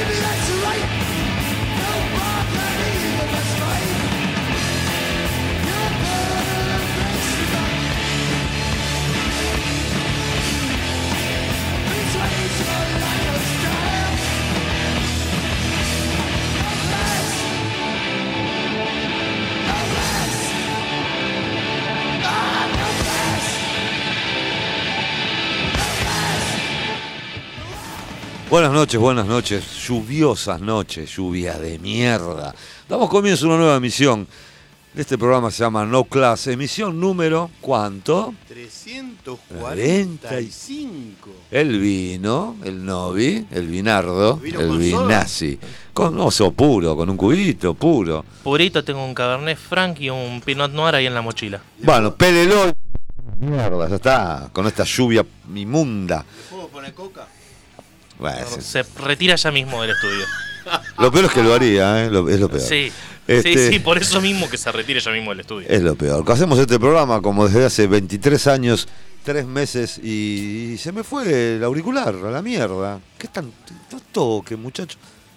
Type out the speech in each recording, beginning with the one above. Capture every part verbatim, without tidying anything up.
Buenas noches, buenas noches, lluviosas noches, lluvia de mierda. Damos comienzo a una nueva emisión. Este programa se llama No Class, emisión número, ¿cuánto? trescientos cuarenta y cinco. El vino, el novi, el vinardo, ¿Vino el con vinazzi. Con oso puro, con un cubito, puro. Purito, tengo un Cabernet Franc y un Pinot Noir ahí en la mochila. Bueno, pélelo. Mierda, ya está, con esta lluvia inmunda. ¿Le puedo poner coca? Bueno, sí. Se retira ya mismo del estudio. Lo peor es que lo haría, ¿eh? Lo- es lo peor. Sí, Este- sí, sí, por eso mismo que se retire ya mismo del estudio. Es lo peor. Hacemos este programa como desde hace veintitrés años, tres meses, y se me fue el auricular a la mierda. ¿Qué tan no toque, muchacho?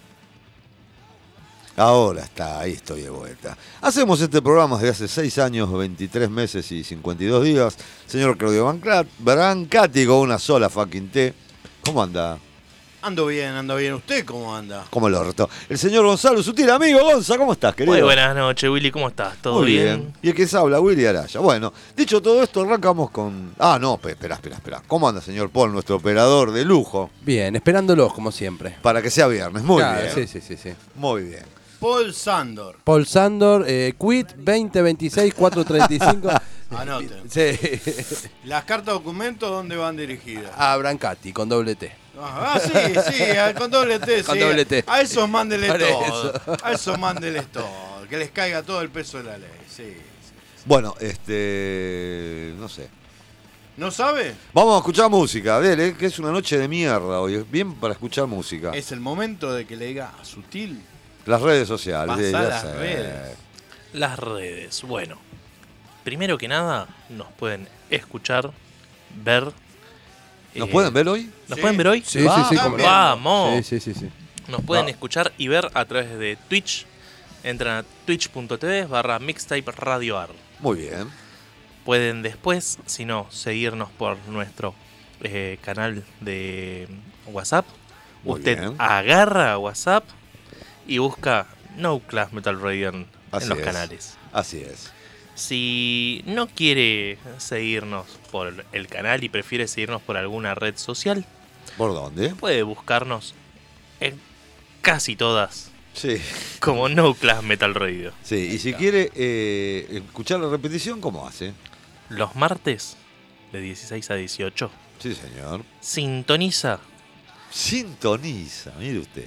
Ahora está, ahí estoy de vuelta. Hacemos este programa desde hace seis años, veintitrés meses y cincuenta y dos días. Señor Claudio Brancati, Brancati con una sola fucking T. ¿Cómo anda? Ando bien, ando bien. ¿Usted cómo anda? Como el orto. El señor Gonzalo Sutil, amigo Gonza, ¿cómo estás, querido? Muy buenas noches, Willy, ¿cómo estás? ¿Todo Muy bien? bien? Y el que se habla, Willy Araya. Bueno, dicho todo esto, arrancamos con... Ah, no, pe- espera, espera, espera. ¿Cómo anda, señor Paul, nuestro operador de lujo? Bien, esperándolos como siempre. Para que sea viernes. Muy Claro, bien. Sí, sí, sí, sí. Muy bien. Paul Sandor. Paul Sandor, eh, Quit veinte veintiséis cuatrocientos treinta y cinco. Anoten. Sí. ¿Las cartas documentos dónde van dirigidas? A Brancati con doble T. Ah, sí, sí, al- con doble T, Con sí. doble T. A esos mándeles Por todo. eso. A esos mándeles todo. Que les caiga todo el peso de la ley. Sí, sí. Bueno, este... no sé. ¿No sabe? Vamos a escuchar música, dele, que es una noche de mierda hoy. Bien para escuchar música. Es el momento de que le diga a Sutil. Las redes sociales. Pasá eh, ya las sé. redes. Las redes. Bueno, primero que nada, nos pueden escuchar, ver. ¿Nos eh, pueden ver hoy? ¿Nos Sí. pueden ver hoy? Sí, sí, sí, cómo no. Vamos. Sí, sí, sí, sí. Nos pueden Va. escuchar y ver a través de Twitch. Entran a twitch.tv barra mixtape radio ar. Muy bien. Pueden después, si no, seguirnos por nuestro eh, canal de WhatsApp. Muy Usted bien. agarra WhatsApp y busca No Class Metal Radio en, Así en los es. canales. Así es. Si no quiere seguirnos por el canal y prefiere seguirnos por alguna red social, ¿Por dónde? puede buscarnos en casi todas Sí. como No Class Metal Radio. Sí, y si quiere eh, escuchar la repetición, ¿cómo hace? Los martes de dieciséis a dieciocho Sí, señor. sintoniza Sintoniza, mire usted.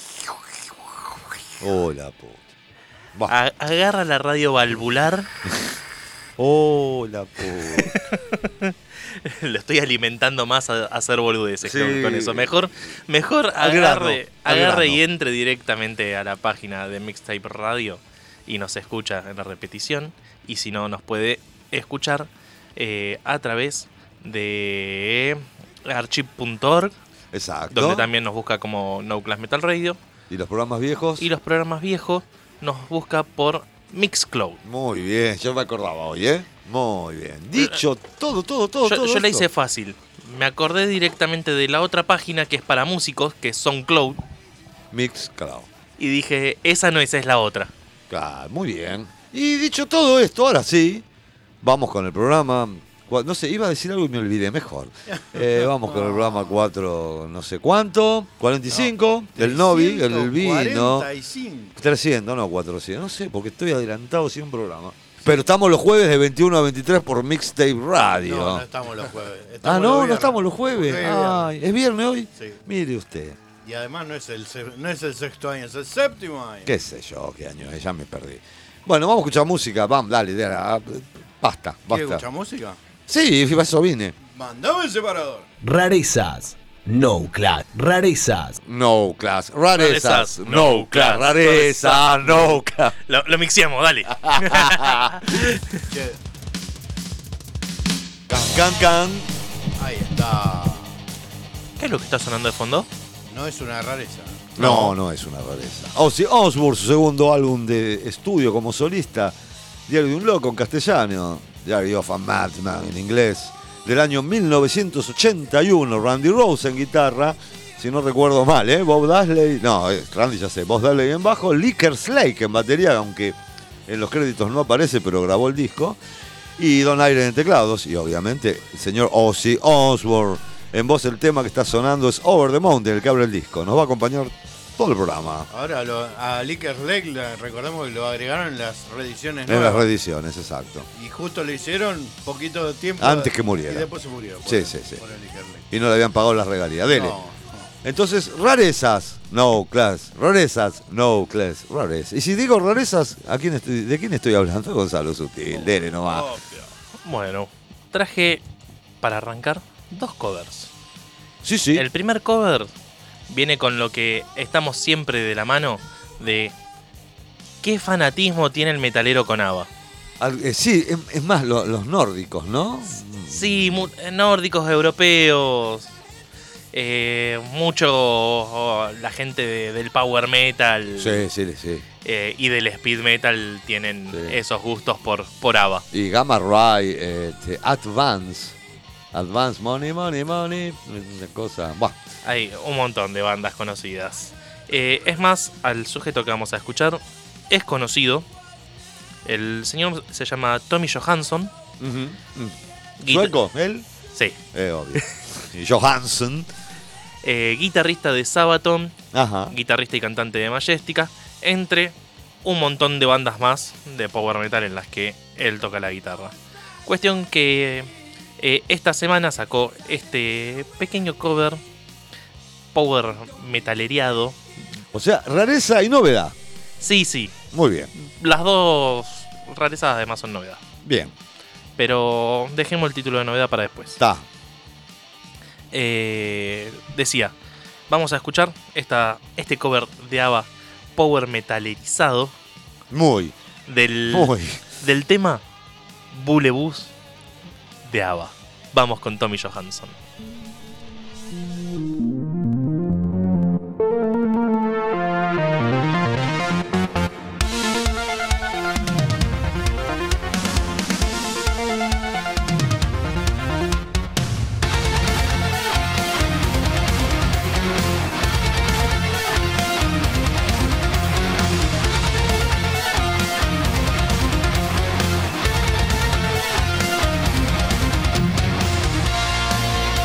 Hola, puta. Va. A- agarra la radio valvular. Hola, puta. Lo estoy alimentando más a, a hacer boludeces Sí. con, con eso. Mejor, mejor Al grano, agarre, al agarre y grano. entre directamente a la página de Mixtape Radio y nos escucha en la repetición. Y si no, nos puede escuchar eh, a través de archive punto org, Exacto. donde también nos busca como No Class Metal Radio. ¿Y los programas viejos? Y los programas viejos nos busca por Mixcloud. Muy bien, yo me acordaba hoy, ¿eh? Muy bien. Dicho todo, todo, todo, Yo, todo yo la esto. hice fácil. Me acordé directamente de la otra página que es para músicos, que es SoundCloud. Mixcloud. Y dije, esa no, esa es la otra. Claro, muy bien. Y dicho todo esto, ahora sí, vamos con el programa. cua- No sé, iba a decir algo y me olvidé, mejor. Eh, vamos con el programa cuatro, no sé cuánto, cuarenta y cinco, el Novi, el vino. cuarenta y cinco. trescientos, no cuatrocientos, no sé, porque estoy adelantado sin un programa. Pero estamos los jueves de veintiuno a veintitrés por Mixtape Radio. No, no estamos los jueves. ah, Estamos no, los no viernes. estamos los jueves. Hoy es viernes. Ay, ¿es viernes hoy? Sí. Mire usted. Y además no es, el, se- no es el sexto año, es el séptimo año. Qué sé yo, qué año es, ya me perdí. Bueno, vamos a escuchar música, vamos, dale, dale, ah, basta, ¿Quiere basta. escuchar música? Sí, para eso vine. Mandame el separador. Rarezas. No Class. Rarezas. No class, rarezas, Rarezas, no no class, class, rareza, no class. Lo, lo mixiamos, dale. Che, Can, can, can. ahí está. ¿Qué es lo que está sonando de fondo? No es una rareza. No, no es una rareza. Ozzy Osbourne, su segundo álbum de estudio como solista, Diario de un Loco en castellano, Diary of a Madman en inglés, del año mil novecientos ochenta y uno. Randy Rhoads en guitarra, si no recuerdo mal, ¿eh? Bob Daisley, no, eh, Randy ya sé, Bob Daisley en bajo, Licker Slake en batería, aunque en los créditos no aparece, pero grabó el disco, y Don Iron en teclados, y obviamente el señor Ozzy Osbourne en voz. El tema que está sonando es Over the Mountain, el que abre el disco. Nos va a acompañar todo el programa. Ahora lo, a Licker Lake le- recordamos que lo agregaron en las reediciones En las nuevas. reediciones, exacto. Y justo le hicieron poquito de tiempo. Antes que muriera. Y después se murió. por Sí, el- sí, sí. por el Licker Lake. Y no le habían pagado las regalías. Dele. No, no. Entonces, rarezas, no class. Rarezas, no class. Rarezas. Y si digo rarezas, ¿a quién estoy, ¿de quién estoy hablando? Gonzalo Sutil. Dele nomás. Bueno, traje para arrancar dos covers. Sí, sí. El primer cover viene con lo que estamos siempre de la mano de qué fanatismo tiene el metalero con ABBA. Al- eh, sí, es, es más, lo- los nórdicos, ¿no? Sí, mu- nórdicos, europeos, eh, mucho oh, la gente de- del power metal Sí, sí, sí. eh, y del speed metal tienen Sí. esos gustos por, por ABBA. Y Gamma Ray, este, Advance. Advance, money, money, money. Una cosa. Buah. Hay un montón de bandas conocidas. Eh, es más, al sujeto que vamos a escuchar es conocido. El señor se llama Tommy Johansson. Ujú. Mm. Guita- ¿Sueco? ¿Él? Sí. Eh, obvio. Y Johansson. Eh, guitarrista de Sabaton, Ajá. guitarrista y cantante de Majestica, entre un montón de bandas más de power metal en las que él toca la guitarra. Cuestión que eh, esta semana sacó este pequeño cover power metaleriado. O sea, rareza y novedad. Sí, sí, Muy bien. las dos rarezas además son novedad. Bien. Pero dejemos el título de novedad para después. Está. Eh, decía, vamos a escuchar esta, este cover de ABBA power metalerizado Muy. del, Muy. del tema Bulebus de ABBA. Vamos con Tommy Johansson. Thank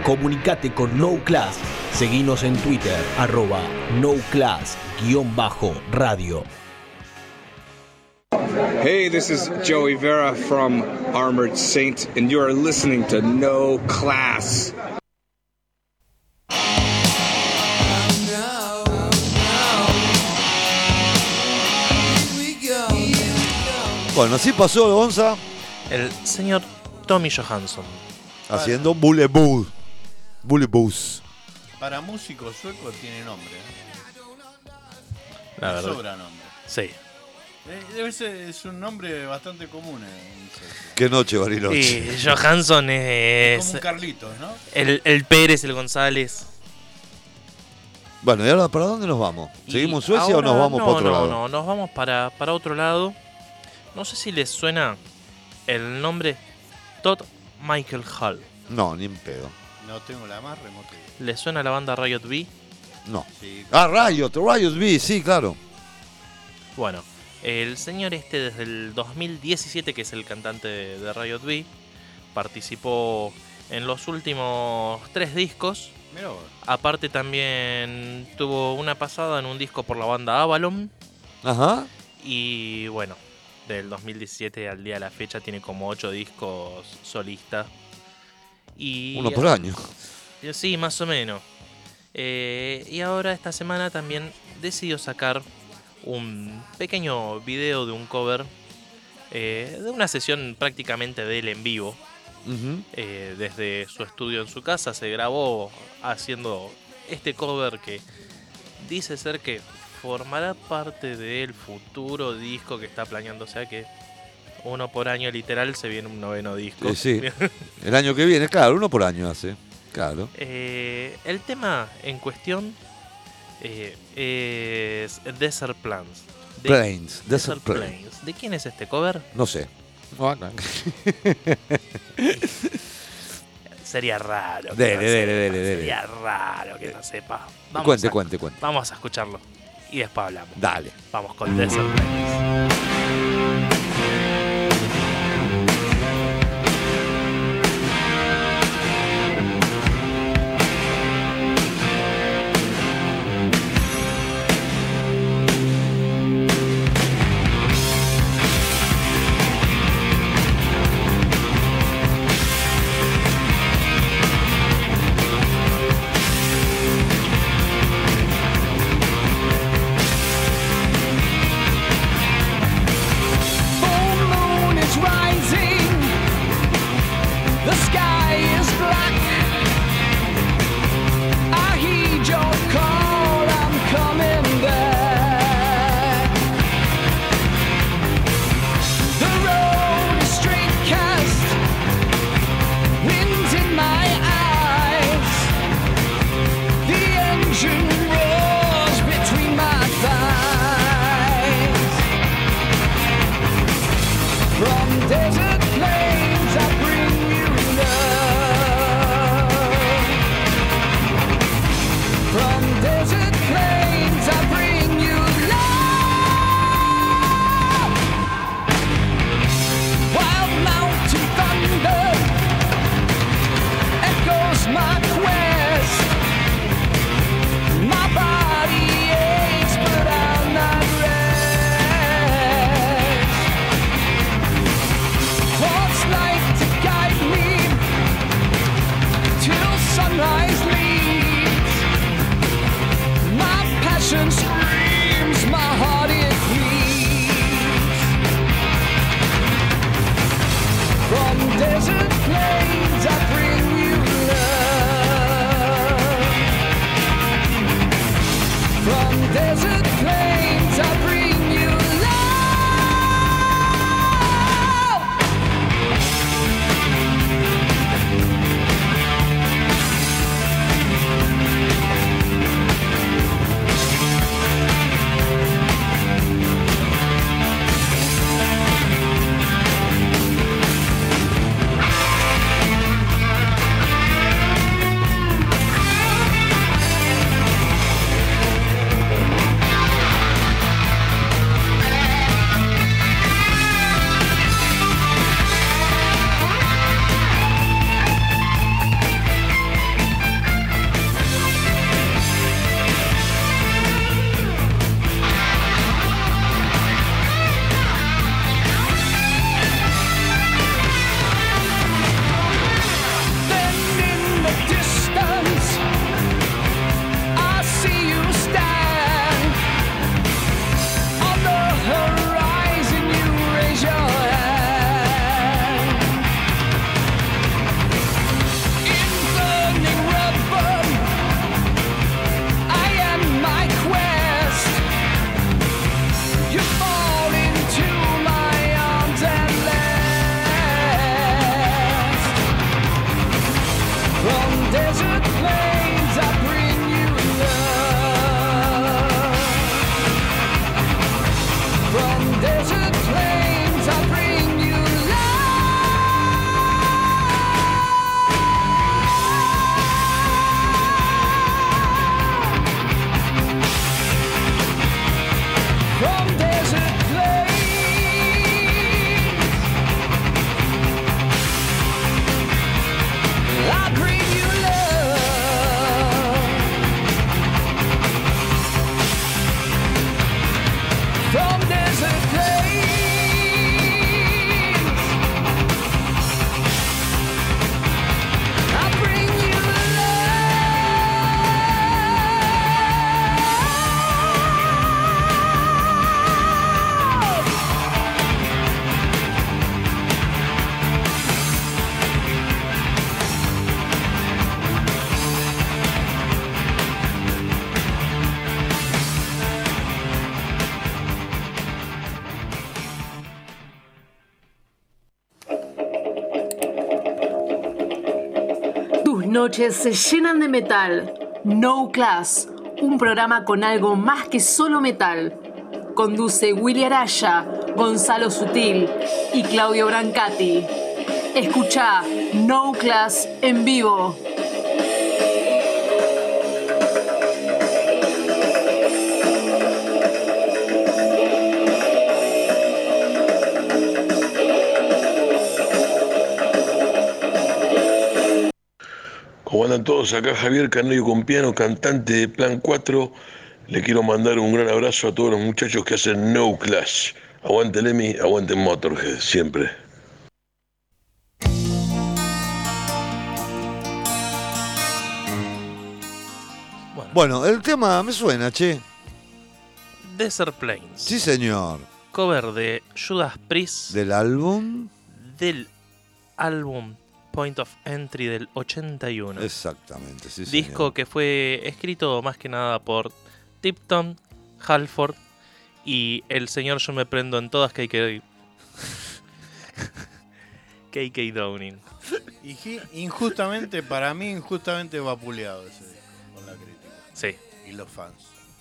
Comunicate con No Class. Seguinos en Twitter, arroba NoClass-radio. Hey, this is Joey Vera from Armored Saint, and you are listening to No Class. Bueno, así pasó Gonza El señor Tommy Johansson. haciendo Bullet Boo. Bullet Boos. Para músicos suecos tiene nombre. ¿eh? La Le verdad. sobra nombre. Sí. Eh, Debe ser es un nombre bastante común en Suecia. Qué noche, Bariloche. Y Johansson es Como un Carlitos, ¿no? el, el Pérez, el González. Bueno, ¿y ahora para dónde nos vamos? Y ¿Seguimos Suecia ahora- o nos vamos no, para otro no, lado? No, nos vamos para, para otro lado. No sé si les suena el nombre Todd Michael Hall. No, ni en pedo. No tengo la más remota idea. ¿Les suena la banda Riot B? No. Sí, Ah, Riot, Riot B, sí, claro. Bueno, el señor este desde el dos mil diecisiete, que es el cantante de, de Riot B, participó en los últimos tres discos. mirá vos. Aparte también tuvo una pasada en un disco por la banda Avalon. Ajá. Y bueno, del dos mil diecisiete al día de la fecha tiene como ocho discos solistas. Y Uno por año. Sí, más o menos. Eh, y ahora esta semana también decidió sacar un pequeño video de un cover eh, de una sesión prácticamente de él en vivo. Ujú. Eh, desde su estudio en su casa se grabó haciendo este cover que dice ser que formará parte del futuro disco que está planeando. O sea que uno por año literal se viene un noveno disco. Eh, sí. El año que viene, claro, uno por año hace. Claro. Eh, el tema en cuestión eh, es Desert Plains. De- Plains, Desert Plains. Plains. ¿De quién es este cover? No sé. Sería raro. que Dele, no dele, sepa, dele, dele. Sería raro que no sepa. Vamos Cuente, a- cuente, cuente. Vamos a escucharlo y después hablamos. Dale. Vamos con Desert Plains. Desert plains, I bring you love. Noches se llenan de metal. No Class, un programa con algo más que solo metal. Conduce Willy Araya, Gonzalo Sutil y Claudio Brancati. Escuchá No Class en vivo. ¿Cómo andan todos? Acá Javier Carnello con piano, cantante de Plan cuatro. Le quiero mandar un gran abrazo a todos los muchachos que hacen No Clash. Aguante Lemmy, aguante Motorhead, siempre. Bueno, bueno, el tema me suena, che. Desert Plains. Sí, señor. Cover de Judas Priest. ¿Del álbum? Del álbum Point of Entry del ochenta y uno. Exactamente, sí, Disco señor. que fue escrito más que nada por Tipton, Halford y el señor Yo me prendo en todas, K K K K Downing. Y injustamente, para mí, injustamente vapuleado ese disco con la crítica. Sí. Y los fans.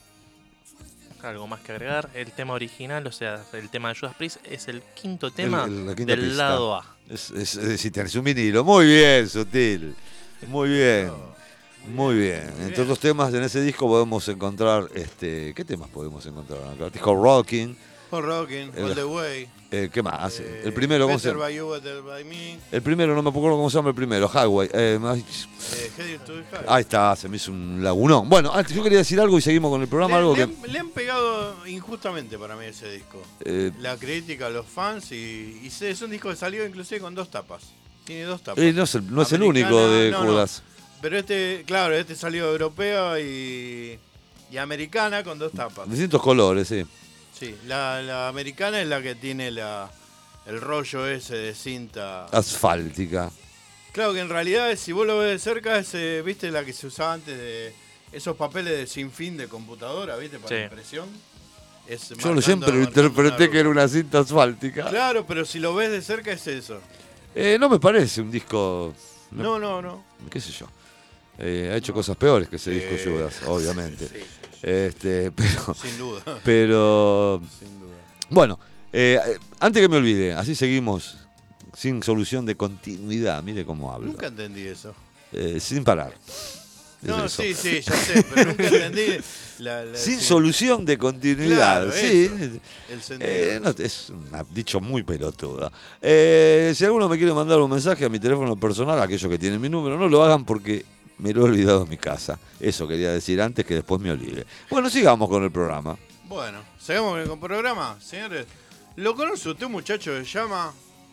Algo más que agregar. El tema original, o sea, el tema de Judas Priest, es el quinto tema El- el- la quinta del pista. lado A. Es, es, es decir, tenés un vinilo. Muy bien, Sutil. Muy bien. Muy bien. Entre otros temas en ese disco podemos encontrar, este, ¿qué temas podemos encontrar acá? Disco Rocking. Con Rockin', El- All the Way. Eh, ¿Qué más? Eh, el primero, ¿cómo se Better llama? by You, Better by Me. El primero, no me acuerdo cómo se llama el primero. Highway. Eh, ay, Eh, Headed to the High. ahí está, se me hizo un lagunón. Bueno, antes yo quería decir algo y seguimos con el programa. Le, algo le que. han, le han pegado injustamente para mí ese disco. Eh, La crítica, los fans y, y es un disco que salió inclusive con dos tapas. Tiene dos tapas. eh, no es el, no es el Americana, único de no, no. Judas. Pero este, claro, este salió europea y, y americana con dos tapas. Distintos colores, sí. Sí, la, la americana es la que tiene la, el rollo ese de cinta. Asfáltica. Claro que en realidad, si vos lo ves de cerca, es, eh, viste la que se usaba antes de esos papeles de sinfín de computadora, viste, para Sí. impresión. Es Yo marcando- lo siempre lo marcando interpreté una que era una cinta asfáltica. Claro, pero si lo ves de cerca es eso. Eh, no me parece un disco. No, no, no. ¿Qué sé yo? Eh, ha hecho cosas peores que ese disco Sí, Judas, obviamente. sí, sí, sí. Este, pero, Sin duda. pero Sin duda. bueno, eh, eh, antes que me olvide, así seguimos sin solución de continuidad. Mire cómo hablo. Nunca entendí eso. Eh, sin parar. No, Eso. sí, sí, ya sé, pero nunca entendí. La, la- Sin sí. solución de continuidad. Claro, sí. eso, el sentido. Eh, no, es un dicho muy pelotudo. Eh, si alguno me quiere mandar un mensaje a mi teléfono personal, aquellos que tienen mi número, no lo hagan porque me lo he olvidado en mi casa. Eso quería decir antes que después me olvide. Bueno, sigamos con el programa. Bueno, seguimos con el programa, señores. ¿Lo conoce usted, un muchacho que se llama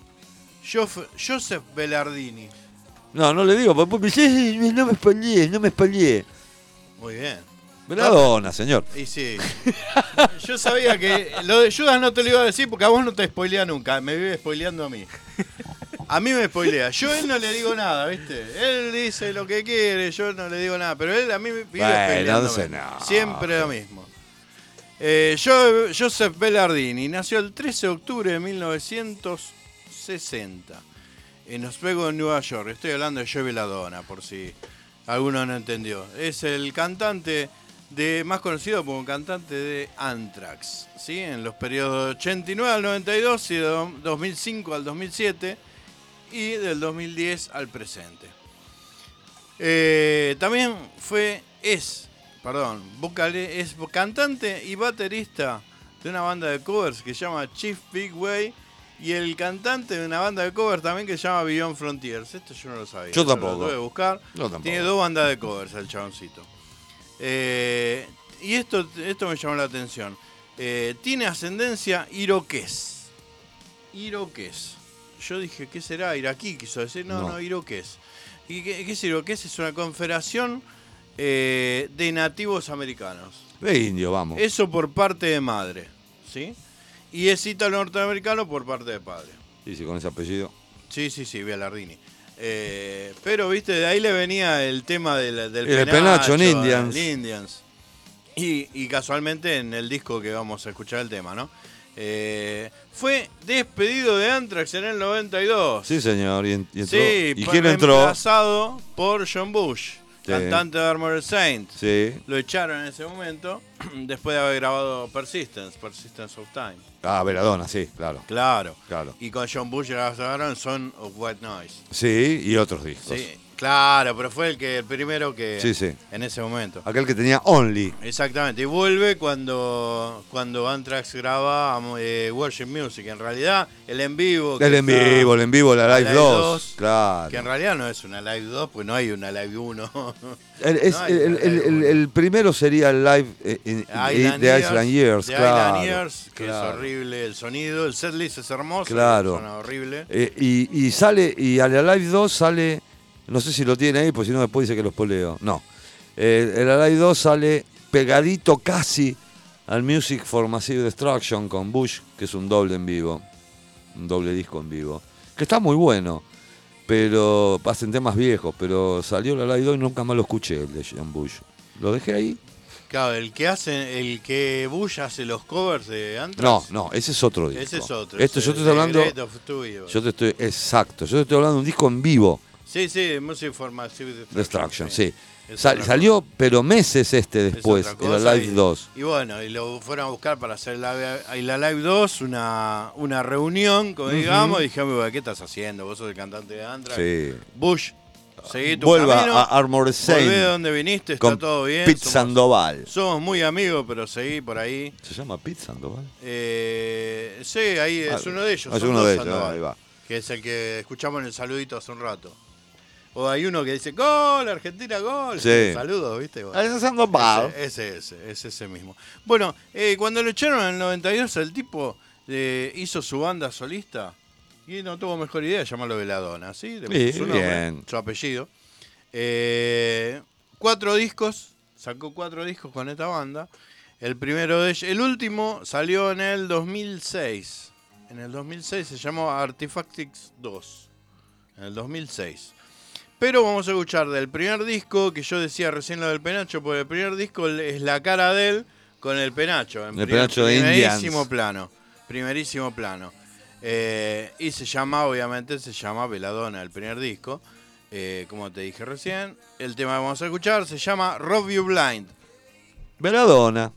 Jof- Joseph Belardini? No, no le digo, porque después me dice, "Eh, no me spoileé, no me spoileé". Muy bien. Veladona, señor. Y sí. Yo sabía que lo de Judas no te lo iba a decir porque a vos no te spoilea nunca. Me vive spoileando a mí. A mí me spoilea. Yo a él no le digo nada, ¿viste? Él dice lo que quiere, yo no le digo nada. Pero él a mí me vive Bueno, spoileándome. no sé, no. Siempre lo mismo. Eh, yo, Joseph Belardini nació el trece de octubre de mil novecientos sesenta en Oswego, Nueva York. Estoy hablando de Joey Belladonna, por si alguno no entendió. Es el cantante de, más conocido como cantante de Anthrax, ¿sí? En los periodos ochenta y nueve al noventa y dos y de dos mil cinco al dos mil siete y del dos mil diez al presente. Eh, también fue, es, perdón, vocal, es cantante y baterista de una banda de covers que se llama Chief Big Way y el cantante de una banda de covers también que se llama Beyond Frontiers. Esto yo no lo sabía. Yo tampoco. Lo tuve que buscar. Yo tampoco. Tiene dos bandas de covers el chaboncito. Eh, y esto, esto me llamó la atención. Eh, tiene ascendencia iroqués. Iroqués. Yo dije, ¿qué será? Iraquí, quiso decir. No, no, no iroqués. ¿Y qué, qué es iroqués? Es una confederación eh, de nativos americanos. De indio, vamos. Eso por parte de madre, ¿sí? Y es ítalo norteamericano por parte de padre. Y si con ese apellido. Sí, sí, sí, Bialardini. Eh, pero, viste, de ahí le venía el tema del, del el penacho, en Indians. Indians. Y, y casualmente en el disco que vamos a escuchar el tema, ¿no? Eh, fue despedido de Anthrax en el noventa y dos. Sí, señor. ¿Y, y entró? Sí, ¿Y quién entró? Reemplazado por John Bush, sí. Cantante de Armored Saint. Sí. Lo echaron en ese momento después de haber grabado Persistence, Persistence of Time. Ah, Belladonna, sí, claro. Claro. Claro. Y con John Bush grabaron Son of White Noise. Sí, y otros discos. Sí, claro, pero fue el que el primero que sí, sí. en ese momento. Aquel que tenía Only. Exactamente, y vuelve cuando cuando Anthrax graba eh, Worship Music, en realidad el en vivo. El en vivo, el en vivo, la Live, Live dos, dos, claro. Que en realidad no es una Live dos, pues no hay una Live uno. El, es, no hay el, el, el, el primero sería el Live eh, in, Island de Years, Island Years, de claro. Island Years, que claro. es horrible el sonido, el setlist es hermoso, claro. suena horrible. Eh, y, y sale, y a la Live dos sale, no sé si lo tiene ahí, pues si no después dice que lo poleo. No. Eh, el Live dos sale pegadito casi al Music for Massive Destruction con Bush, que es un doble en vivo, un doble disco en vivo, que está muy bueno, pero pasen temas viejos, pero salió la Live dos y nunca más lo escuché, el de John Bush. Lo dejé ahí. Claro, el que hace, el que Bush hace los covers de Anthrax. No, no, ese es otro disco. Ese es otro. Esto yo te estoy hablando. Yo te estoy, exacto, yo te estoy hablando de un disco en vivo. Sí, sí, Music for Massive Destruction. Destruction, sí. sí. Sal, salió, pero meses este después, en la Live y, dos. Y bueno, y lo fueron a buscar para hacer la, la Live dos, una, una reunión, como uh-huh. digamos, y dijimos, ¿qué estás haciendo? Vos sos el cantante de Anthrax. Sí. Bush, seguí tu Vuelva camino. a Armored Saint. Volvé de donde viniste, está todo bien. Pete somos, Sandoval. Somos muy amigos, pero seguí por ahí. ¿Se llama Pete Sandoval? Eh, sí, ahí es ah, uno de ellos. Es uno de ellos, Sandoval, ahí va. Que es el que escuchamos en el saludito hace un rato. O hay uno que dice, gol, Argentina, gol. Sí. Saludos, ¿viste? Bueno, ese, Sandoval. ese, ese, ese, ese mismo. Bueno, eh, cuando lo echaron en el noventa y dos, el tipo eh, hizo su banda solista y no tuvo mejor idea de llamarlo Belladonna, ¿sí? Sí, su nombre, bien. su apellido. Eh, cuatro discos, sacó cuatro discos con esta banda. El primero de ellos, el último salió en el dos mil seis. En el dos mil seis se llamó Artifactics dos. En el dos mil seis. Pero vamos a escuchar del primer disco, que yo decía recién lo del penacho, porque el primer disco es la cara de él con el penacho. En el primer, penacho de Primerísimo Indians. plano. Primerísimo plano. Eh, y se llama, obviamente, se llama Belladonna, el primer disco. Eh, como te dije recién, el tema que vamos a escuchar se llama Rob You Blind. Belladonna.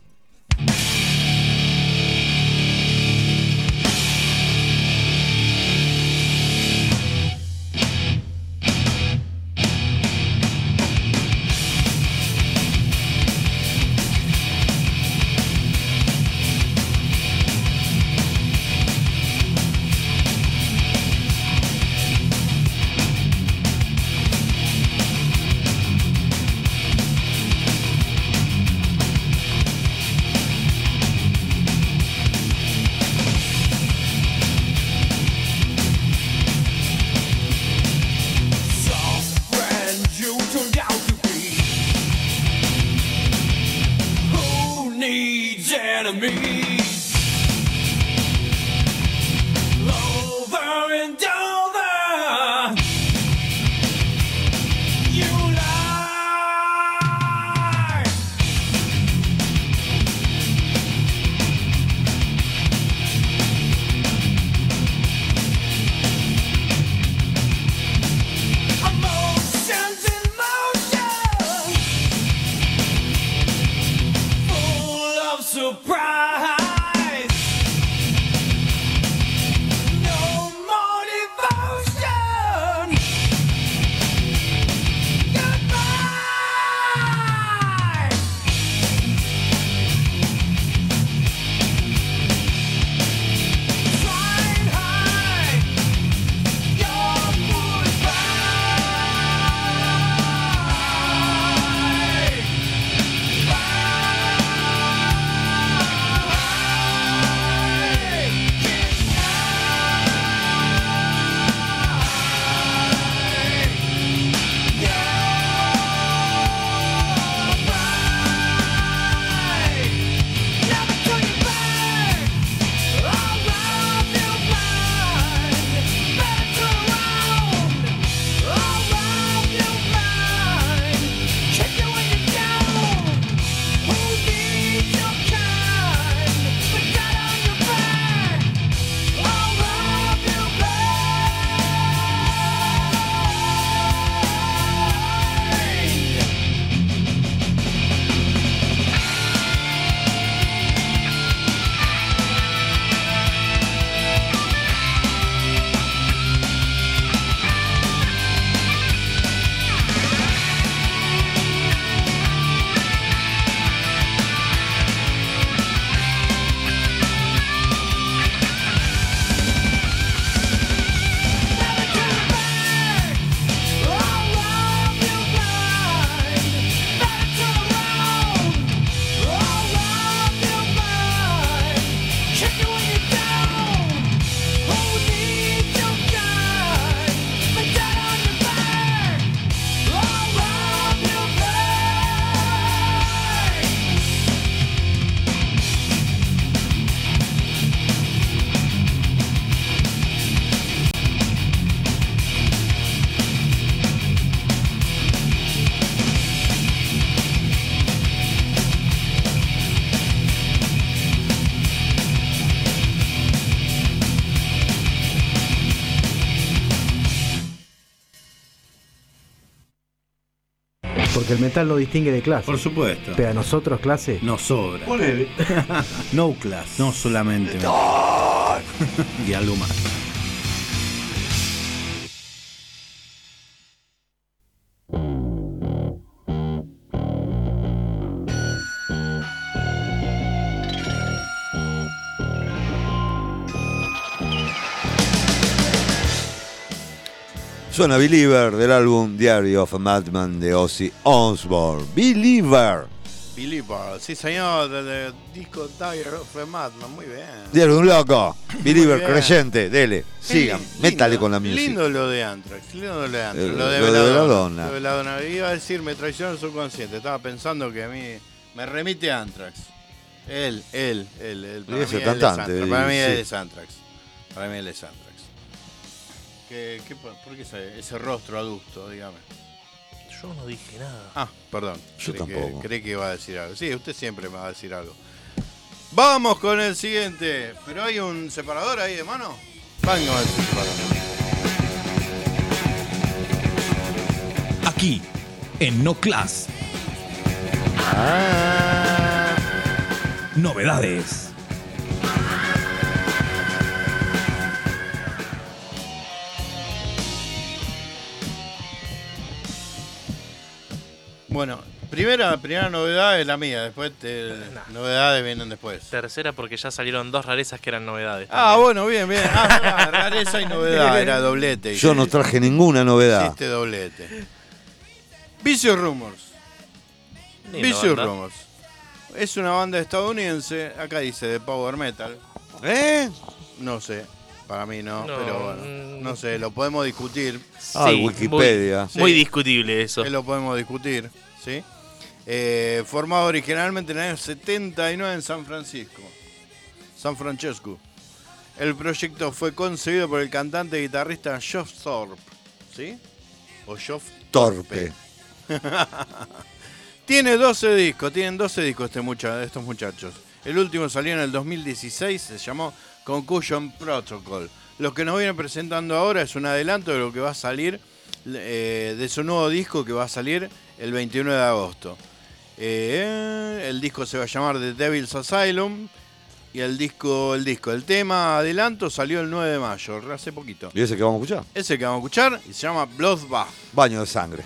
Porque el metal no distingue de clase. Por supuesto. Pero a nosotros clase nos sobra. Ponele. No class, no solamente metal. Y algo más. Suena Believer del álbum Diary of a Madman de Ozzy Osbourne. Believer. Believer, sí señor, del, del disco Diary of a Madman, muy bien. Diario de un loco. Believer, bien. creyente, dele. Sigan, Lindo, métale con la música. Lindo lo de Anthrax, lindo lo de Anthrax. Eh, lo de lo de Belladonna. Belladonna. Lo de Belladonna. Iba a decir, me traicionó el subconsciente. Estaba pensando que a mí me remite a Anthrax. Él, él, él. él para Y ese mí cantante, él es Anthrax. Para mí sí. él es Anthrax. Para mí él es Anthrax. ¿Qué, qué, ¿Por qué ese, ese rostro adusto, dígame? Yo no dije nada. Ah, perdón. Yo creí tampoco. Que, creí que iba a decir algo. Sí, usted siempre me va a decir algo. Vamos con el siguiente. ¿Pero hay un separador ahí de mano? Venga con el separador. Aquí, en No Class. Ah. Novedades. Bueno, primera, primera novedad es la mía, después te, novedades vienen después. Tercera porque ya salieron dos rarezas que eran novedades. Ah, también. bueno, bien, bien. Ah, ah, rareza y novedad, era doblete. Yo no traje ninguna novedad. Hiciste doblete. Vicious Rumors. Linda Vicious banda. Rumors. Es una banda estadounidense, acá dice de power metal. ¿Eh? No sé, para mí no, No, pero bueno, mm. no sé, lo podemos discutir. Ah, Sí, Wikipedia. Muy, muy Sí. discutible eso. Que lo podemos discutir, ¿sí? Eh, formado originalmente en el año setenta y nueve en San Francisco. San Francesco. El proyecto fue concebido por el cantante y guitarrista Geoff Thorpe, ¿sí? O Geoff Torpe. Tiene doce discos, tienen doce discos este mucha, estos muchachos. El último salió en el dos mil dieciséis, se llamó Concussion Protocol. Lo que nos viene presentando ahora es un adelanto de lo que va a salir, eh, de su nuevo disco que va a salir el veintiuno de agosto. Eh, el disco se va a llamar The Devil's Asylum y el disco, el disco, el tema adelanto salió el nueve de mayo, hace poquito. ¿Y ese que vamos a escuchar? Ese que vamos a escuchar y se llama Bloodbath. Baño de sangre.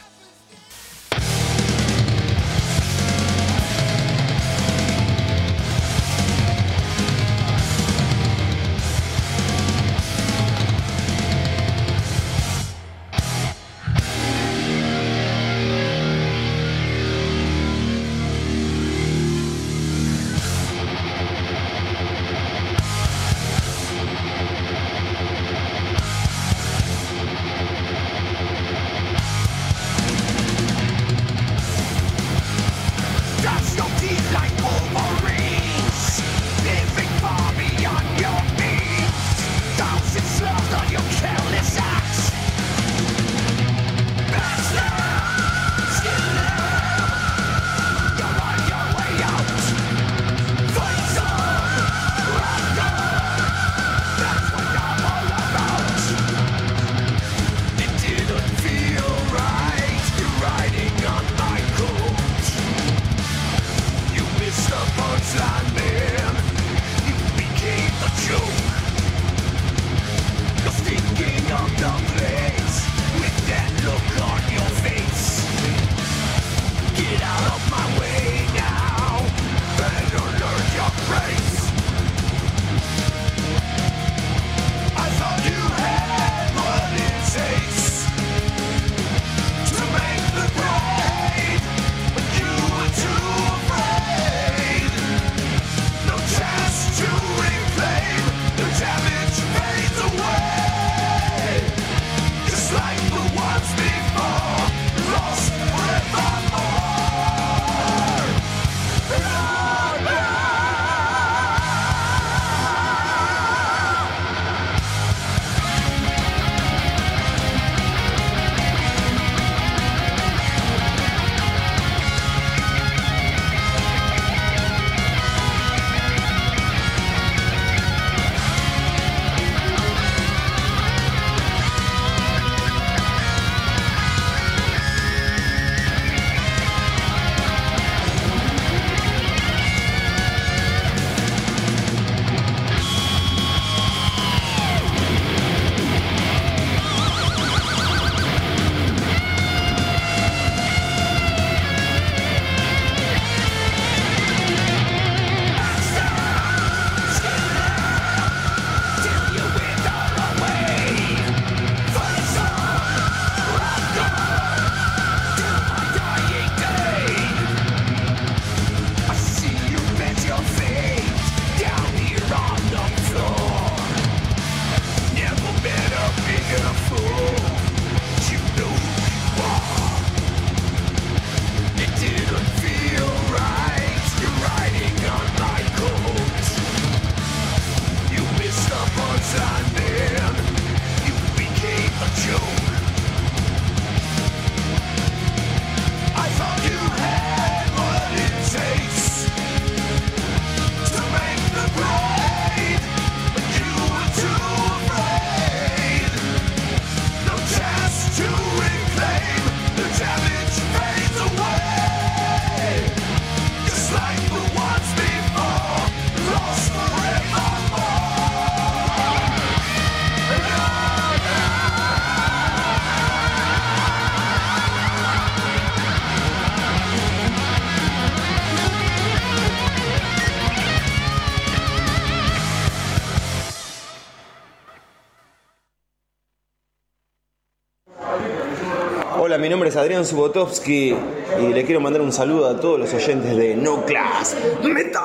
Hola, mi nombre es Adrián Subotovsky y le quiero mandar un saludo a todos los oyentes de No Class Metal.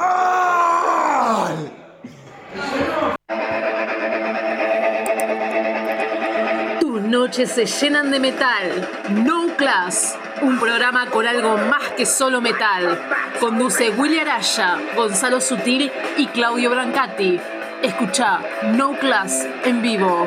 Tus noches se llenan de metal. No Class, un programa con algo más que solo metal. Conduce Willy Araya, Gonzalo Sutil y Claudio Brancati. Escucha No Class en vivo.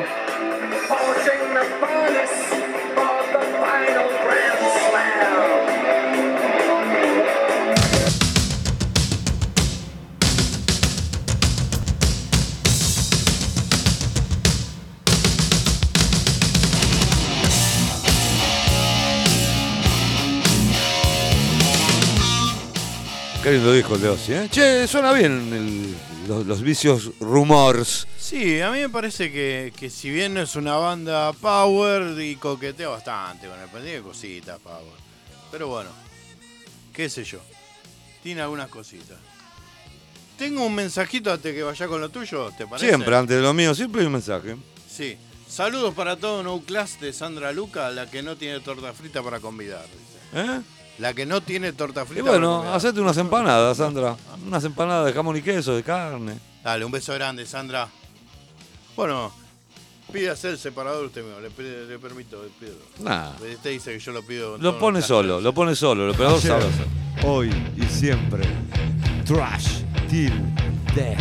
Qué lindo disco el de Ozzy, ¿eh? Che, suena bien el, los, los vicios rumors. Sí, a mí me parece que, que si bien no es una banda power y coquetea bastante con el pendiente de cositas power. Pero bueno, qué sé yo. Tiene algunas cositas. Tengo un mensajito antes que vaya con lo tuyo, ¿te parece? Siempre, antes de lo mío, siempre hay un mensaje. Sí. Saludos para todo No Class de Sandra Luca, la que no tiene torta frita para convidar, dice. ¿Eh? La que no tiene torta frita. Y bueno, para convidar. hacete unas empanadas, Sandra. Unas empanadas de jamón y queso, de carne. Dale, un beso grande, Sandra. Bueno, pídase el separador usted mismo, le, pide- le permito, le pido. Nah. Usted dice que yo lo pido. con Lo todo pone el solo, lo pone solo, el operador Ayer, sabe hacer. Hoy y siempre. Trash till death.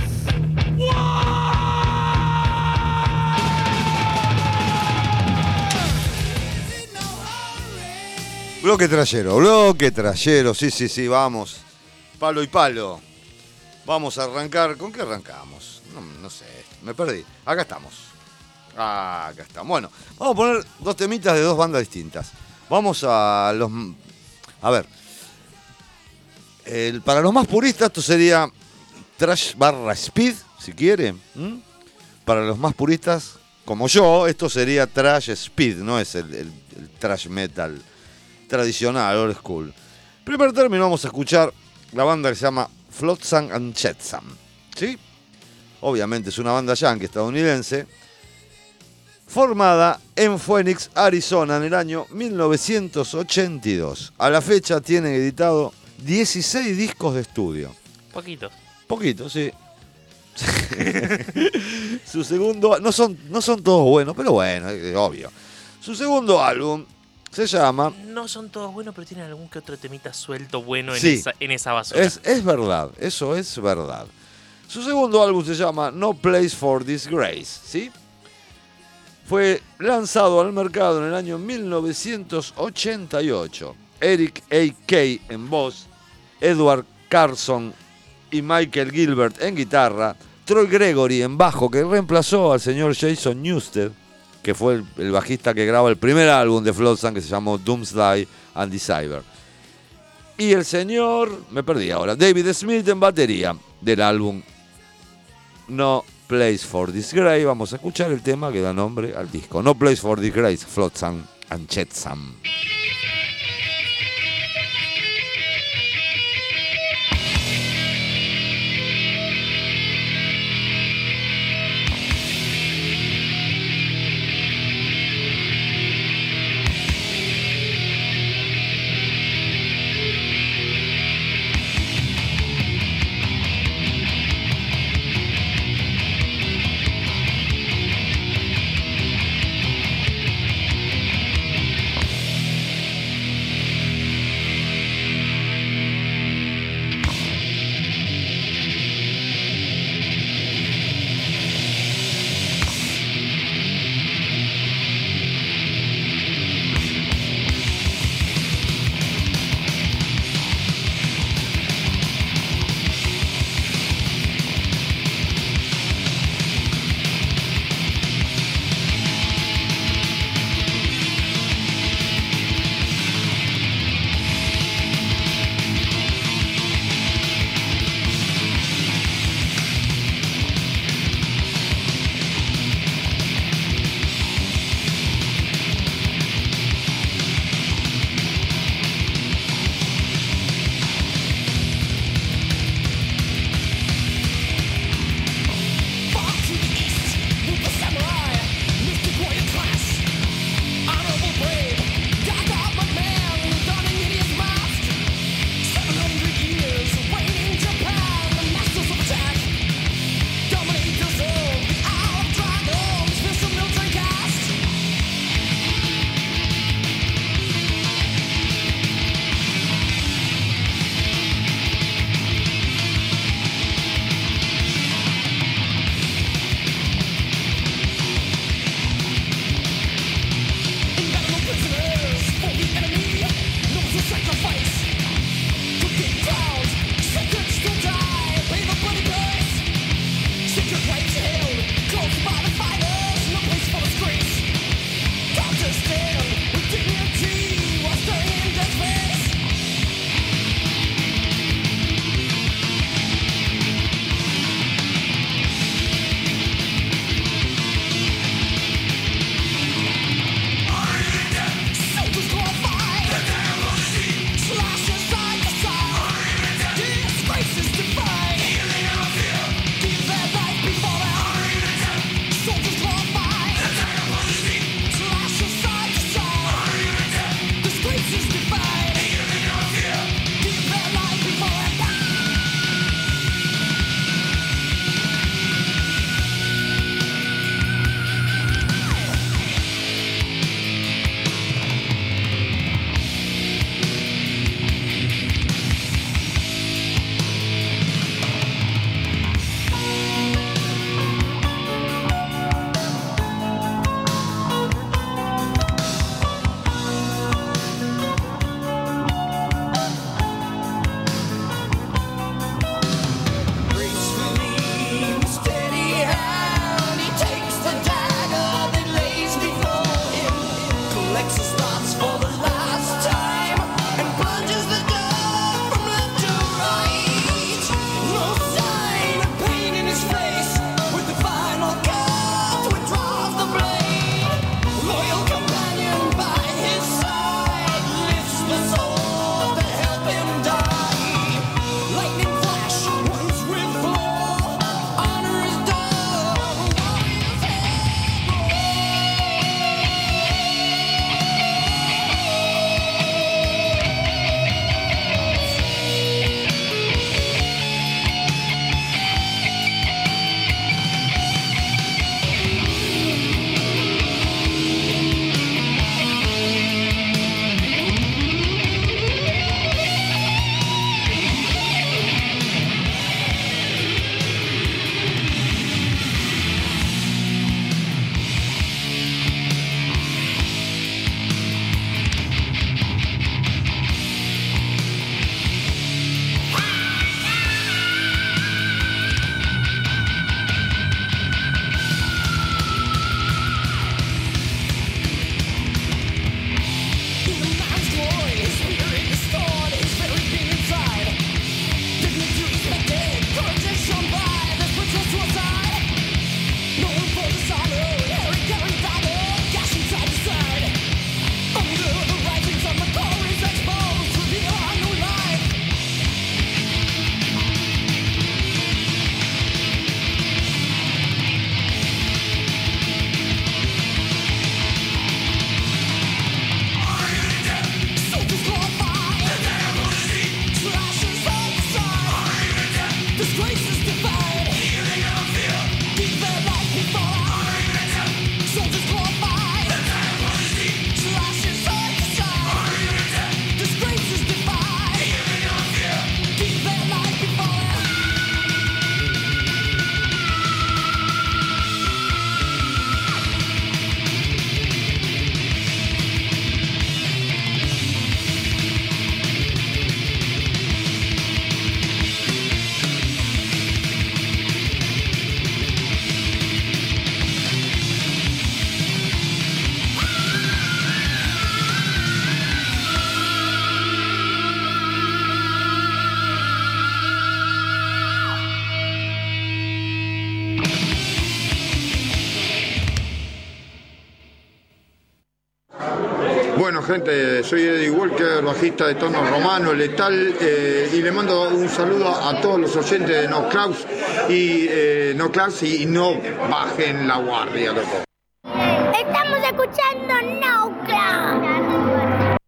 Bloque trayero, bloque trayero, sí, sí, sí, vamos. Palo y palo. Vamos a arrancar. ¿Con qué arrancamos? No, no sé, me perdí. Acá estamos. Ah, acá estamos. Bueno, vamos a poner dos temitas de dos bandas distintas. Vamos a los... A ver. El- para los más puristas esto sería trash barra speed, si quieren. ¿m? Para los más puristas, como yo, esto sería trash speed, no es el, el- el trash metal tradicional, old school. Primer término vamos a escuchar la banda que se llama Flotsam and Jetsam, ¿sí? Obviamente es una banda yankee estadounidense formada en Phoenix, Arizona en el año mil novecientos ochenta y dos. A la fecha tienen editado dieciséis discos de estudio. Poquito. Poquito, sí. Su segundo, no son, no son todos buenos, pero bueno, es obvio. Su segundo álbum se llama... No son todos buenos, pero tienen algún que otro temita suelto bueno en, Sí. esa, en esa basura. Es, es verdad, eso es verdad. Su segundo álbum se llama No Place for Disgrace, ¿sí? Fue lanzado al mercado en el año mil novecientos ochenta y ocho. Eric A. Kay en voz, Edward Carson y Michael Gilbert en guitarra, Troy Gregory en bajo, que reemplazó al señor Jason Newsted, que fue el, el bajista que graba el primer álbum de Flotsam, que se llamó Doomsday and Deceiver. Y el señor, me perdí ahora, David Smith en batería del álbum No Place for Disgrace. Vamos a escuchar el tema que da nombre al disco. No Place for Disgrace, Flotsam and Jetsam. Bueno, gente, soy Eddie Walker, bajista de Tono Romano, Letal, eh, y le mando un saludo a todos los oyentes de No Claus y eh, No Claus y no bajen la guardia, loco. Estamos escuchando No Claus.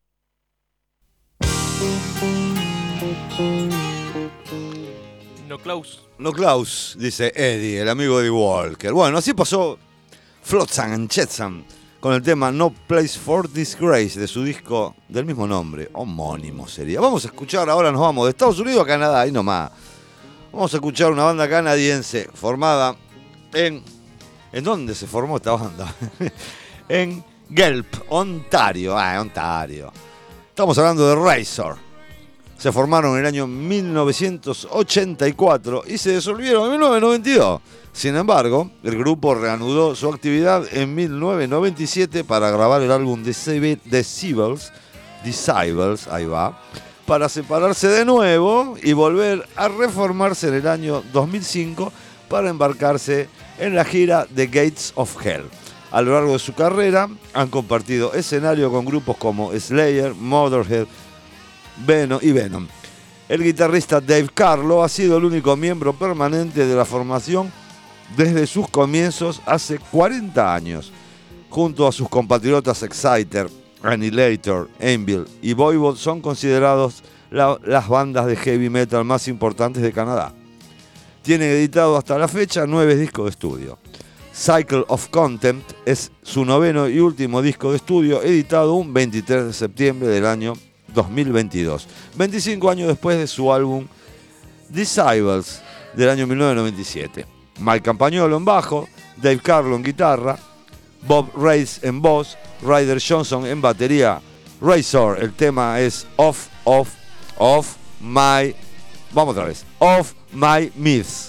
No Claus. No Claus, dice Eddie, el amigo de Walker. Bueno, así pasó Flotsam and Jetsam con el tema No Place for Disgrace de su disco del mismo nombre, homónimo sería. Vamos a escuchar, ahora nos vamos de Estados Unidos a Canadá, ahí nomás. Vamos a escuchar una banda canadiense formada en... ¿En dónde se formó esta banda? En Guelph, Ontario. Ah, Ontario. Estamos hablando de Razor. Se formaron en el año mil novecientos ochenta y cuatro y se disolvieron en mil novecientos noventa y dos. Sin embargo, el grupo reanudó su actividad en mil novecientos noventa y siete para grabar el álbum Decibels, Decibels, ahí va, para separarse de nuevo y volver a reformarse en el año dos mil cinco para embarcarse en la gira The Gates of Hell. A lo largo de su carrera han compartido escenario con grupos como Slayer, Motorhead, Venom y Venom. El guitarrista Dave Carlo ha sido el único miembro permanente de la formación desde sus comienzos hace cuarenta años. Junto a sus compatriotas Exciter, Annihilator, Anvil y Voivod son considerados la, las bandas de heavy metal más importantes de Canadá. Tienen editado hasta la fecha nueve discos de estudio. Cycle of Contempt es su noveno y último disco de estudio, editado un veintitrés de septiembre del año dos mil veintidós, veinticinco años después de su álbum Decibels del año mil novecientos noventa y siete. Mike Campagnolo en bajo, Dave Carlo en guitarra, Bob Race en voz, Ryder Johnson en batería. Razor, el tema es Off, Off, Off My... Vamos otra vez. Off My Myths.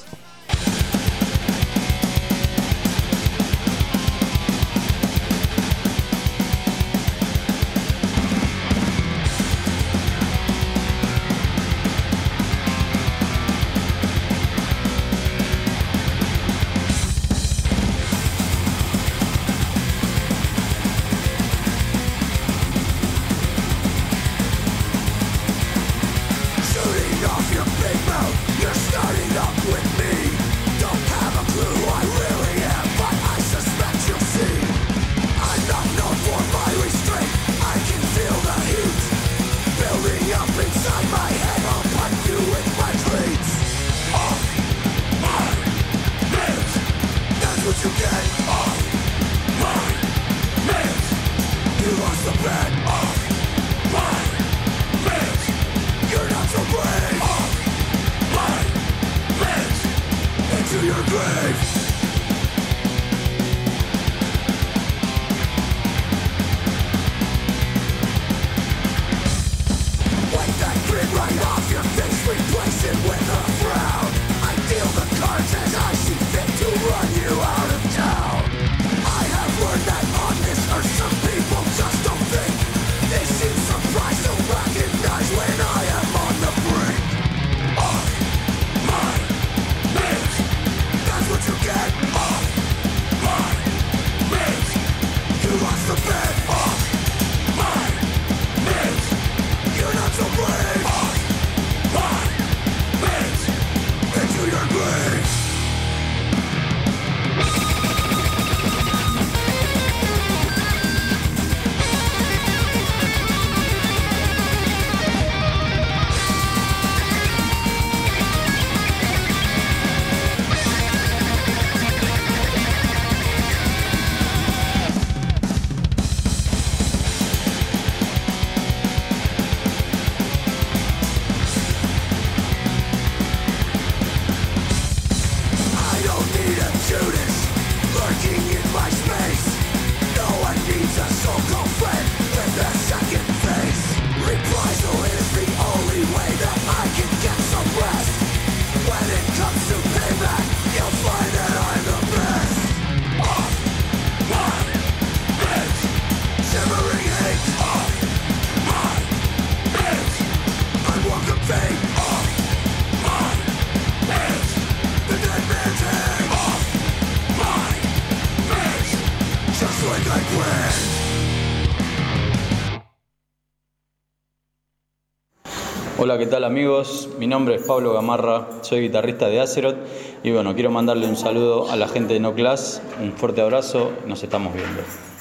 Hola, ¿qué tal amigos? Mi nombre es Pablo Gamarra, soy guitarrista de Azeroth y bueno, quiero mandarle un saludo a la gente de No Class, un fuerte abrazo, nos estamos viendo.